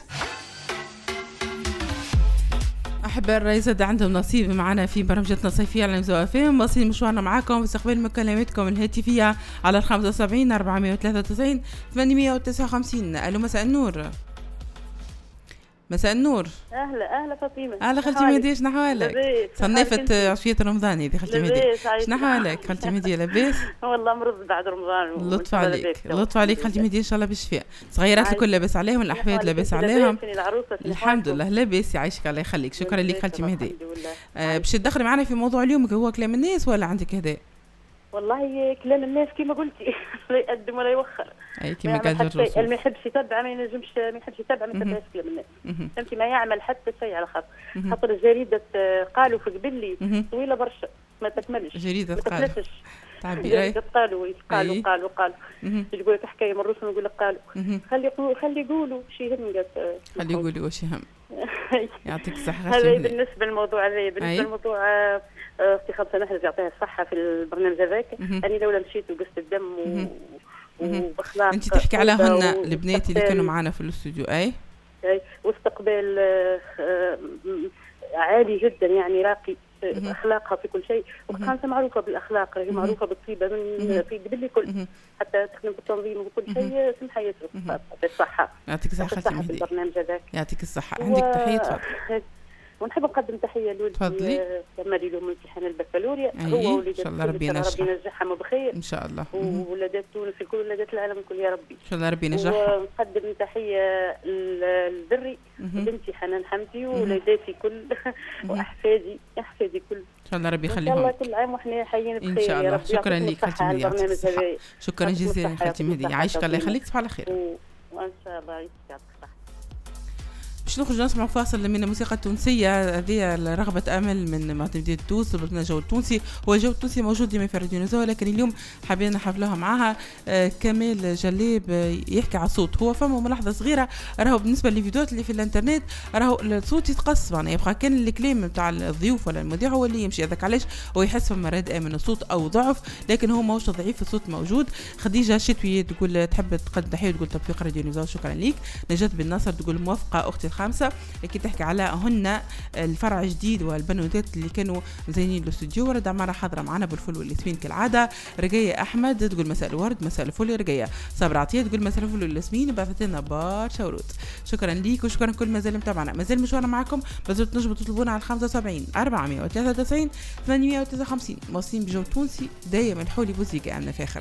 أحباء الرئيسة عندهم نصيب معنا في برمجتنا الصيفية على نفزاوة اف ام. واصلين مشوارنا معاكم باستقبال مكالماتكم الهاتفية على خمسة وسبعين أربعمية وثلاثة وتسعين ثمانمية وتسعة وخمسين. ألو مساء النور. مساء النور. اهلا اهلا فاطمه. اهلا خالتي مهدي، شنو احوالك؟ صنفت عشية رمضان هذه خالتي مهدي. شنو احوالك خالتي مهدي؟ لاباس؟ والله مرض بعد رمضان. لطف عليك لطف عليك خالتي مهدي، ان شاء الله بالشفاء. صغيرات الكل لاباس عليهم، الاحفاد لاباس عليهم الحمد لله. لاباس يعيشك الله يخليك. شكرا لك خالتي مهدي. آه باش تدخلي معنا في موضوع اليوم هو كلام الناس ولا عندك هدايا؟ والله كلام الناس كما قلتي لا يقدم ولا يوخر. اي كما قال الرسول. اللي ما يحبش يتبع ما ينجمش، ما يحبش يتبع ما يتبعش كلام الناس. فهمتي؟ ما يعمل حتى شيء على خاطر خاطر جريدة قالوا في قبلي طويلة برشا ما تكملش. جريدة قالوا تعبير جريدة قالوا قالوا قالوا قالوا يقول لك حكاية من الرسل يقول لك قالوا خلي خلي يقولوا شي يهم قالت خلي يقولوا واش يهم. يعطيك الصحة. هذا بالنسبة للموضوع هذا. بالنسبة للموضوع اختي خمسة نحرز يعطيها الصحة في البرنامج هذاك. أنا لولا مشيت وقست الدم و... وبأخلاق. أنت تحكي على هن البنات اللي كانوا معنا في الاستوديو. أي أي واستقبال عالي جدا يعني راقي. أخلاقها في كل شيء. وأختي خمسة معروفة بالأخلاق، هي معروفة بالطيبة من في قبل كل حتى تخدم بالتنظيم وكل شيء. سمحة يسرف بالصحة. يعطيك الصحة خالتي مهدي. البرنامج هذاك يعطيك الصحة. عندك تحية تفضل. ونحب نقدم تحيه لولدي كمال له امتحان البكالوريا. هو وليدات ان شاء الله ربي ينجح، ربي ينجحهم بخير ان شاء الله. وولادات تونس الكل ولادات العالم الكل يا ربي ان شاء الله ربي ينجحهم. ونقدم تحيه للدري بنتي حنان حمدي وولاداتي كل واحفادي احفادي كل ان شاء الله ربي يخليهم. ان شاء الله كل عام واحنا حيين بخير ان شاء الله. يا رب. شكرا لك خالتي مهدي، يعطيك الصحة. شكرا جزيلا خالتي مهدي، يعيشك الله يخليك. تصبح على خير. وان شاء الله يعطيك الصحة. باش نخرج نسمع فاصل من الموسيقى التونسيه. هذه رغبه امل من معتمديه تونس وبلدنا الجو التونسي. هو الجو التونسي موجود ديما في راديو نزوه، لكن اليوم حابين نحفلوها معها. آه كمال جلاب يحكي على الصوت. هو فما ملاحظه صغيره راهو بالنسبه للفيديوهات اللي في الانترنت راهو الصوت يتقص، يعني يبقى كان الكلام نتاع الضيوف ولا المذيع هو اللي يمشي. هذاك علاش هو يحس فما ردء من الصوت او ضعف، لكن هو ماهوش ضعيف، الصوت موجود. خديجه شتوي تقول تحب تقدم تحيه وتقول توفيق راديو نزوه شكرا ليك. نجاة بن ناصر تقول موافقه اختي الخامسه، كي تحكي على هن الفرع جديد والبنوتات اللي كانوا زينين الاستوديو. ورد عمارة حاضرة معنا بالفل والياسمين كالعادة. رقية أحمد تقول مساء الورد مساء الفل. رقية صابر عطية تقول مساء الفل والياسمين، بعثت لنا برشا ورود. شكرا ليك وشكرا كل مازال متابعنا. مازال مشوارنا معكم، بزرت تنجموا تطلبونا على خمسة وسبعين أربعمية وثلاثة وتسعين ثمانمية وتسعة وخمسين. موصلين بجو تونسي دايما الحولي بوزيكا عندنا فاخر.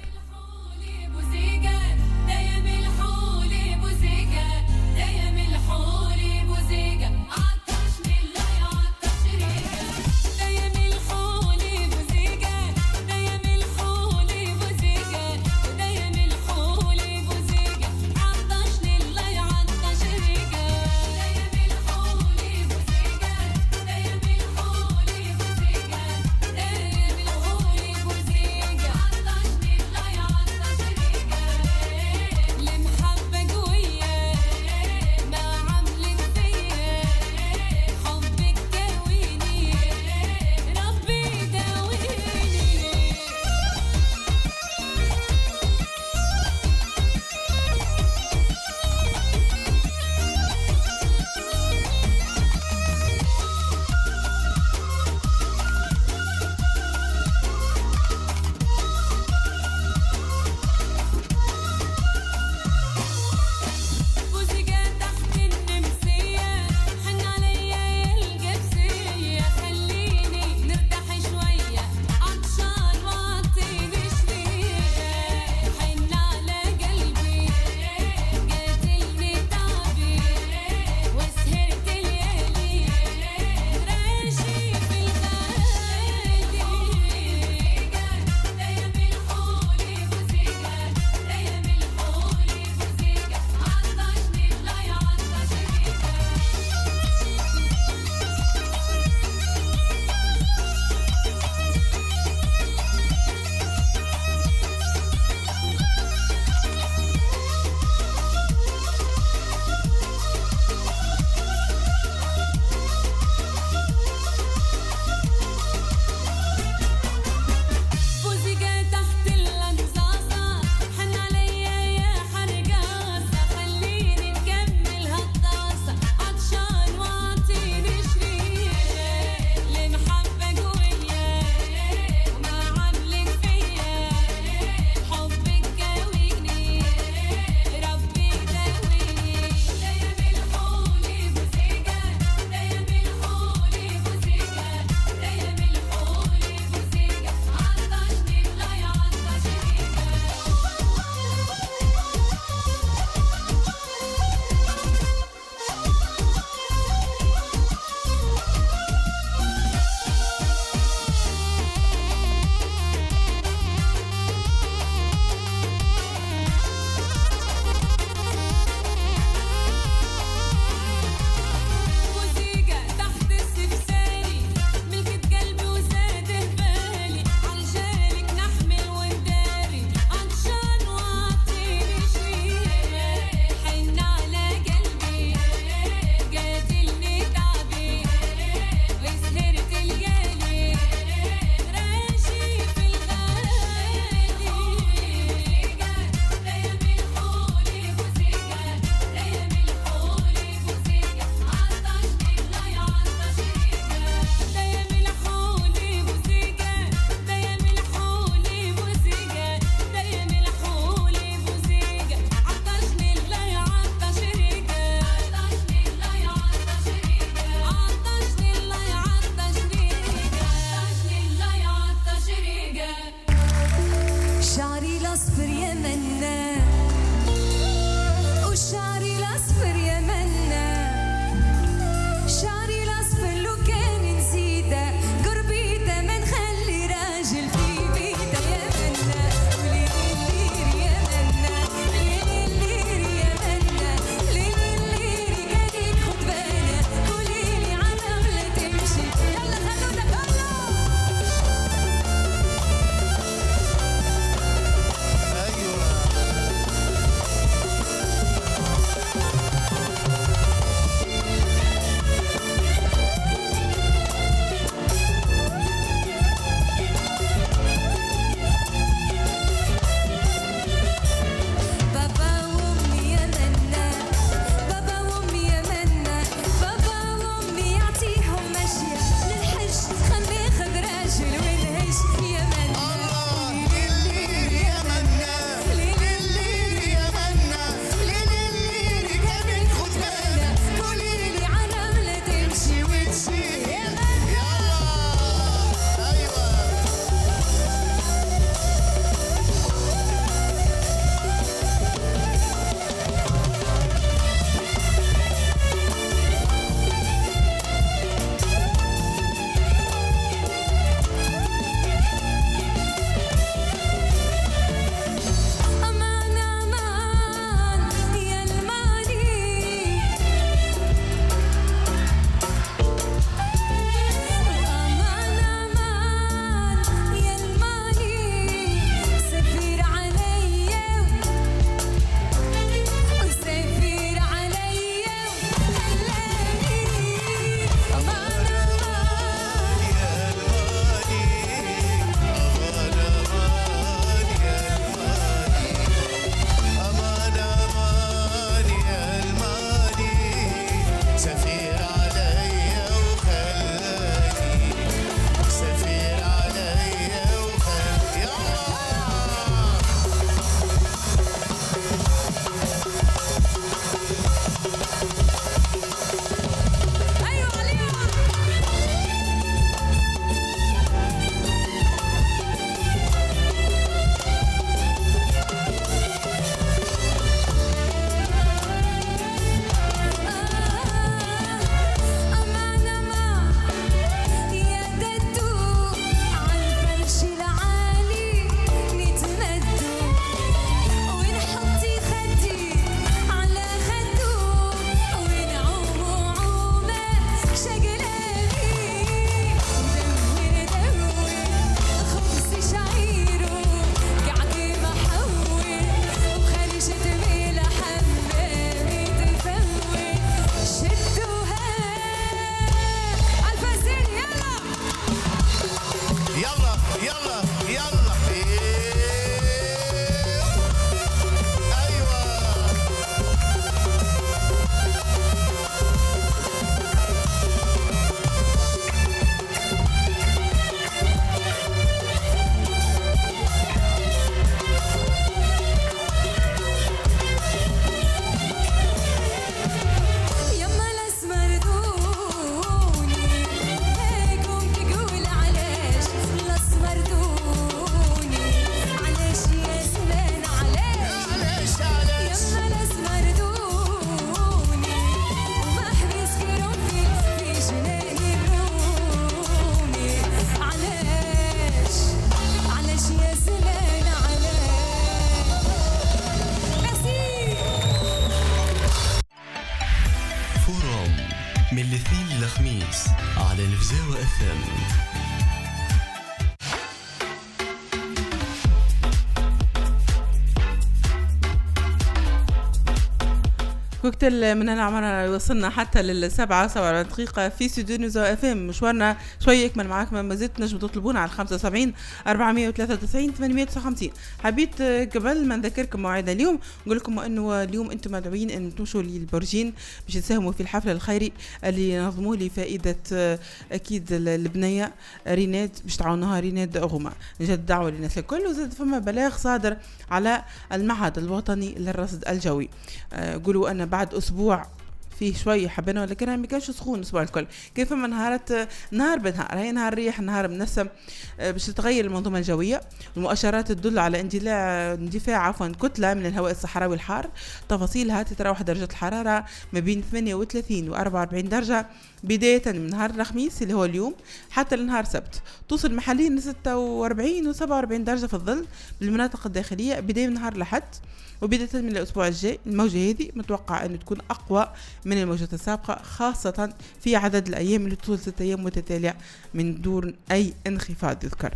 كوكتيل من العمر وصلنا حتى للسبعة سبعة دقيقة في استوديو نزوة اف ام. مشوارنا شوي يكمل معاكم، ما زلت نجم تطلبونا على خمسة وسبعين أربعمية وثلاثة وتسعين ثمانمية وتسعة وخمسين. حبيت قبل ما نذكركم موعدنا اليوم نقول لكم انه اليوم انتم مدعوين ان تمشوا للبرجين باش تساهموا في الحفل الخيري اللي نظموه لفائدة اكيد البنية ريناد باش تعاونوها ريناد غوما. نجد دعوة للناس الكل، وزاد فما بلاغ صادر على المعهد الوطني للرصد الجوي. أه قولوا أن بعد أسبوع فيه شوي حبنا، ولكن ما كانش سخون الأسبوع الكل. كيف ما نهارت نهار بنهار، هي نهار ريح نهار منسم أه باش تتغير المنظومة الجوية. المؤشرات تدل على اندلاع اندفاع عفوا كتلة من الهواء الصحراوي الحار. تفاصيلها تتراوح درجة الحرارة ما بين ثمانية وثلاثين و أربعة وأربعين درجة بداية من نهار الخميس اللي هو اليوم حتى لنهار سبت. توصل محليا ل ستة وأربعين و سبعة وأربعين درجة في الظل بالمناطق الداخلية بداية من نهار الأحد. وبداية من الأسبوع الجاي الموجة هذه متوقع أن تكون أقوى من الموجات السابقة، خاصة في عدد الأيام اللي توصل ستة أيام متتالية من دون أي انخفاض يذكر.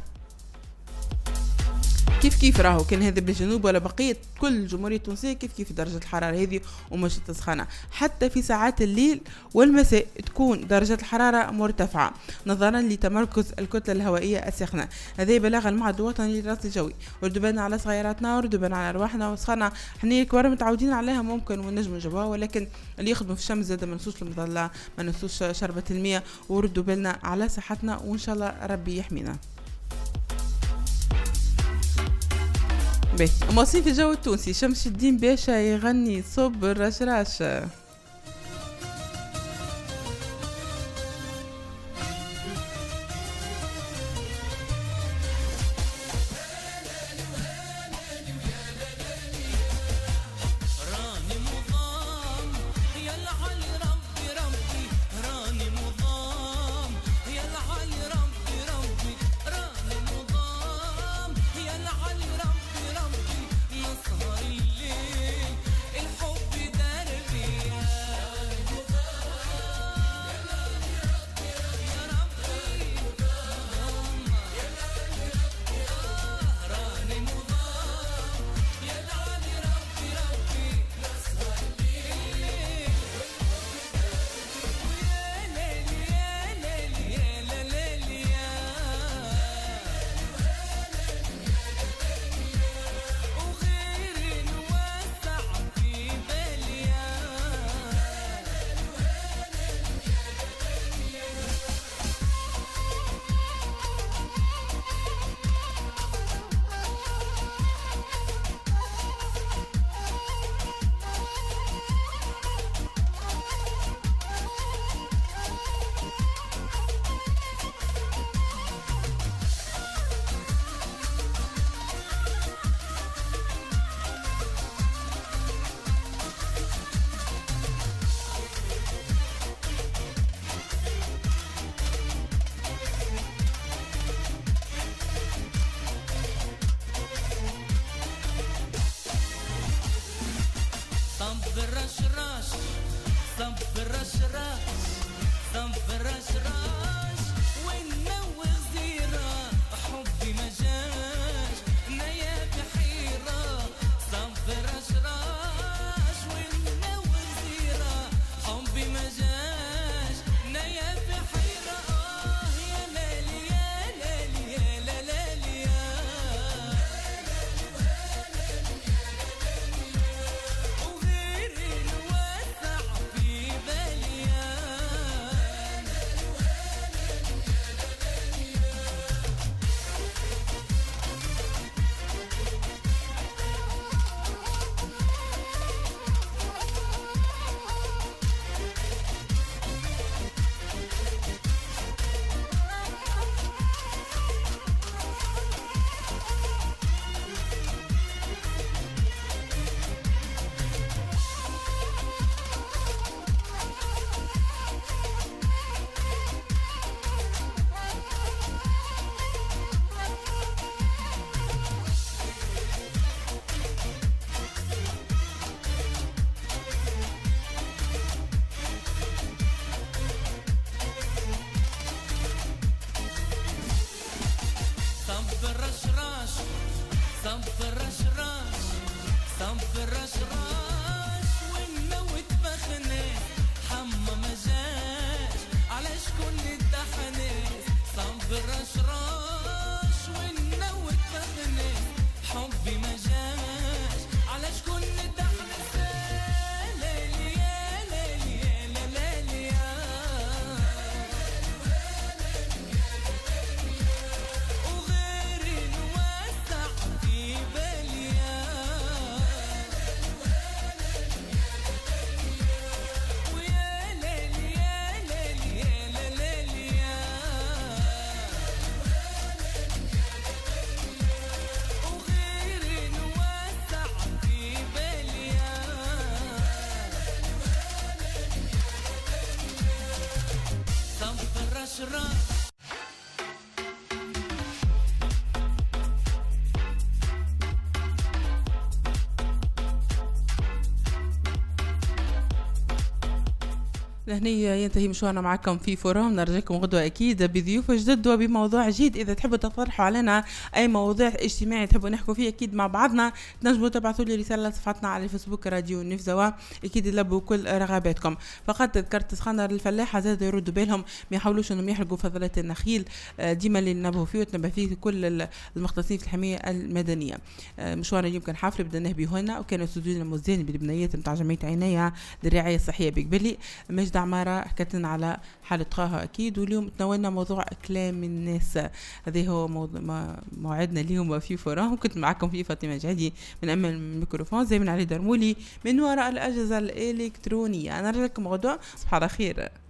كيف كيف راهو كان هذا بالجنوب ولا بقية كل الجمهورية التونسية كيف كيف درجة الحرارة هذه ومش السخانة. حتى في ساعات الليل والمساء تكون درجة الحرارة مرتفعة نظرا لتمركز الكتلة الهوائية الساخنة. هذا بلاغ المعهد الوطني للرصد الجوي. وردوا بالنا على صغيراتنا وردوا بالنا على أرواحنا وسخانة، احنا الكبار متعودين عليها ممكن ونجم نجيبوها، ولكن اللي يخدموا في الشمس زاد ما نسوش المظلة ما نسوش شربة المياه. وردوا بالنا على صحتنا وإن شاء الله ربي يحمينا. باهي مواصلين في الجو التونسي. شمس الدين باشا يغني صب الرشراش. صنف الرشراش صنف الرشراش ونموت حبي ما جاش على شكون تحنسى ليلي يا ليلي يا ليلي يا وغيري نوسع في بالي يا ويا ليلي يا ليلي يا ليلي يا وغيري نوسع في بالي يا صبر أشرار لهنية ينتهي مشوارنا معكم في فورم. نرجعكم غدوة أكيد بضيوف جدد وبموضوع جديد. إذا تحبوا تطرحوا علينا أي مواضيع اجتماعي تحبوا نحكوا فيه أكيد مع بعضنا، تنجموا تبعثوا لي رسالة صفحتنا على الفيسبوك راديو نفزوا، أكيد يلبوا كل رغباتكم. فقط تذكرت سخانر الفلاحة زاد يردوا بالهم ما يحاولوش أنهم يحرقوا فضلات النخيل، ديما اللي ننبهوا فيه وتنبه فيه كل المختصين في الحماية المدنية. مشوارنا اليوم كان حافل بدناه بهنا، وكانوا استوديونا مزدان بالبنيات نتاع جمعية عناية للرعاية الصحية بقبلي. مجد عمارة حكت لنا على حالة طه أكيد، واليوم تناولنا موضوع كلام الناس. هذا هو موضوع موعدنا اليوم في فورم. كنت معكم في فاطمة جهدي من أمام الميكروفون، زي من علي درمولي من وراء الأجهزة الإلكترونية. أنا رجع لكم غدوة، صباح الخير.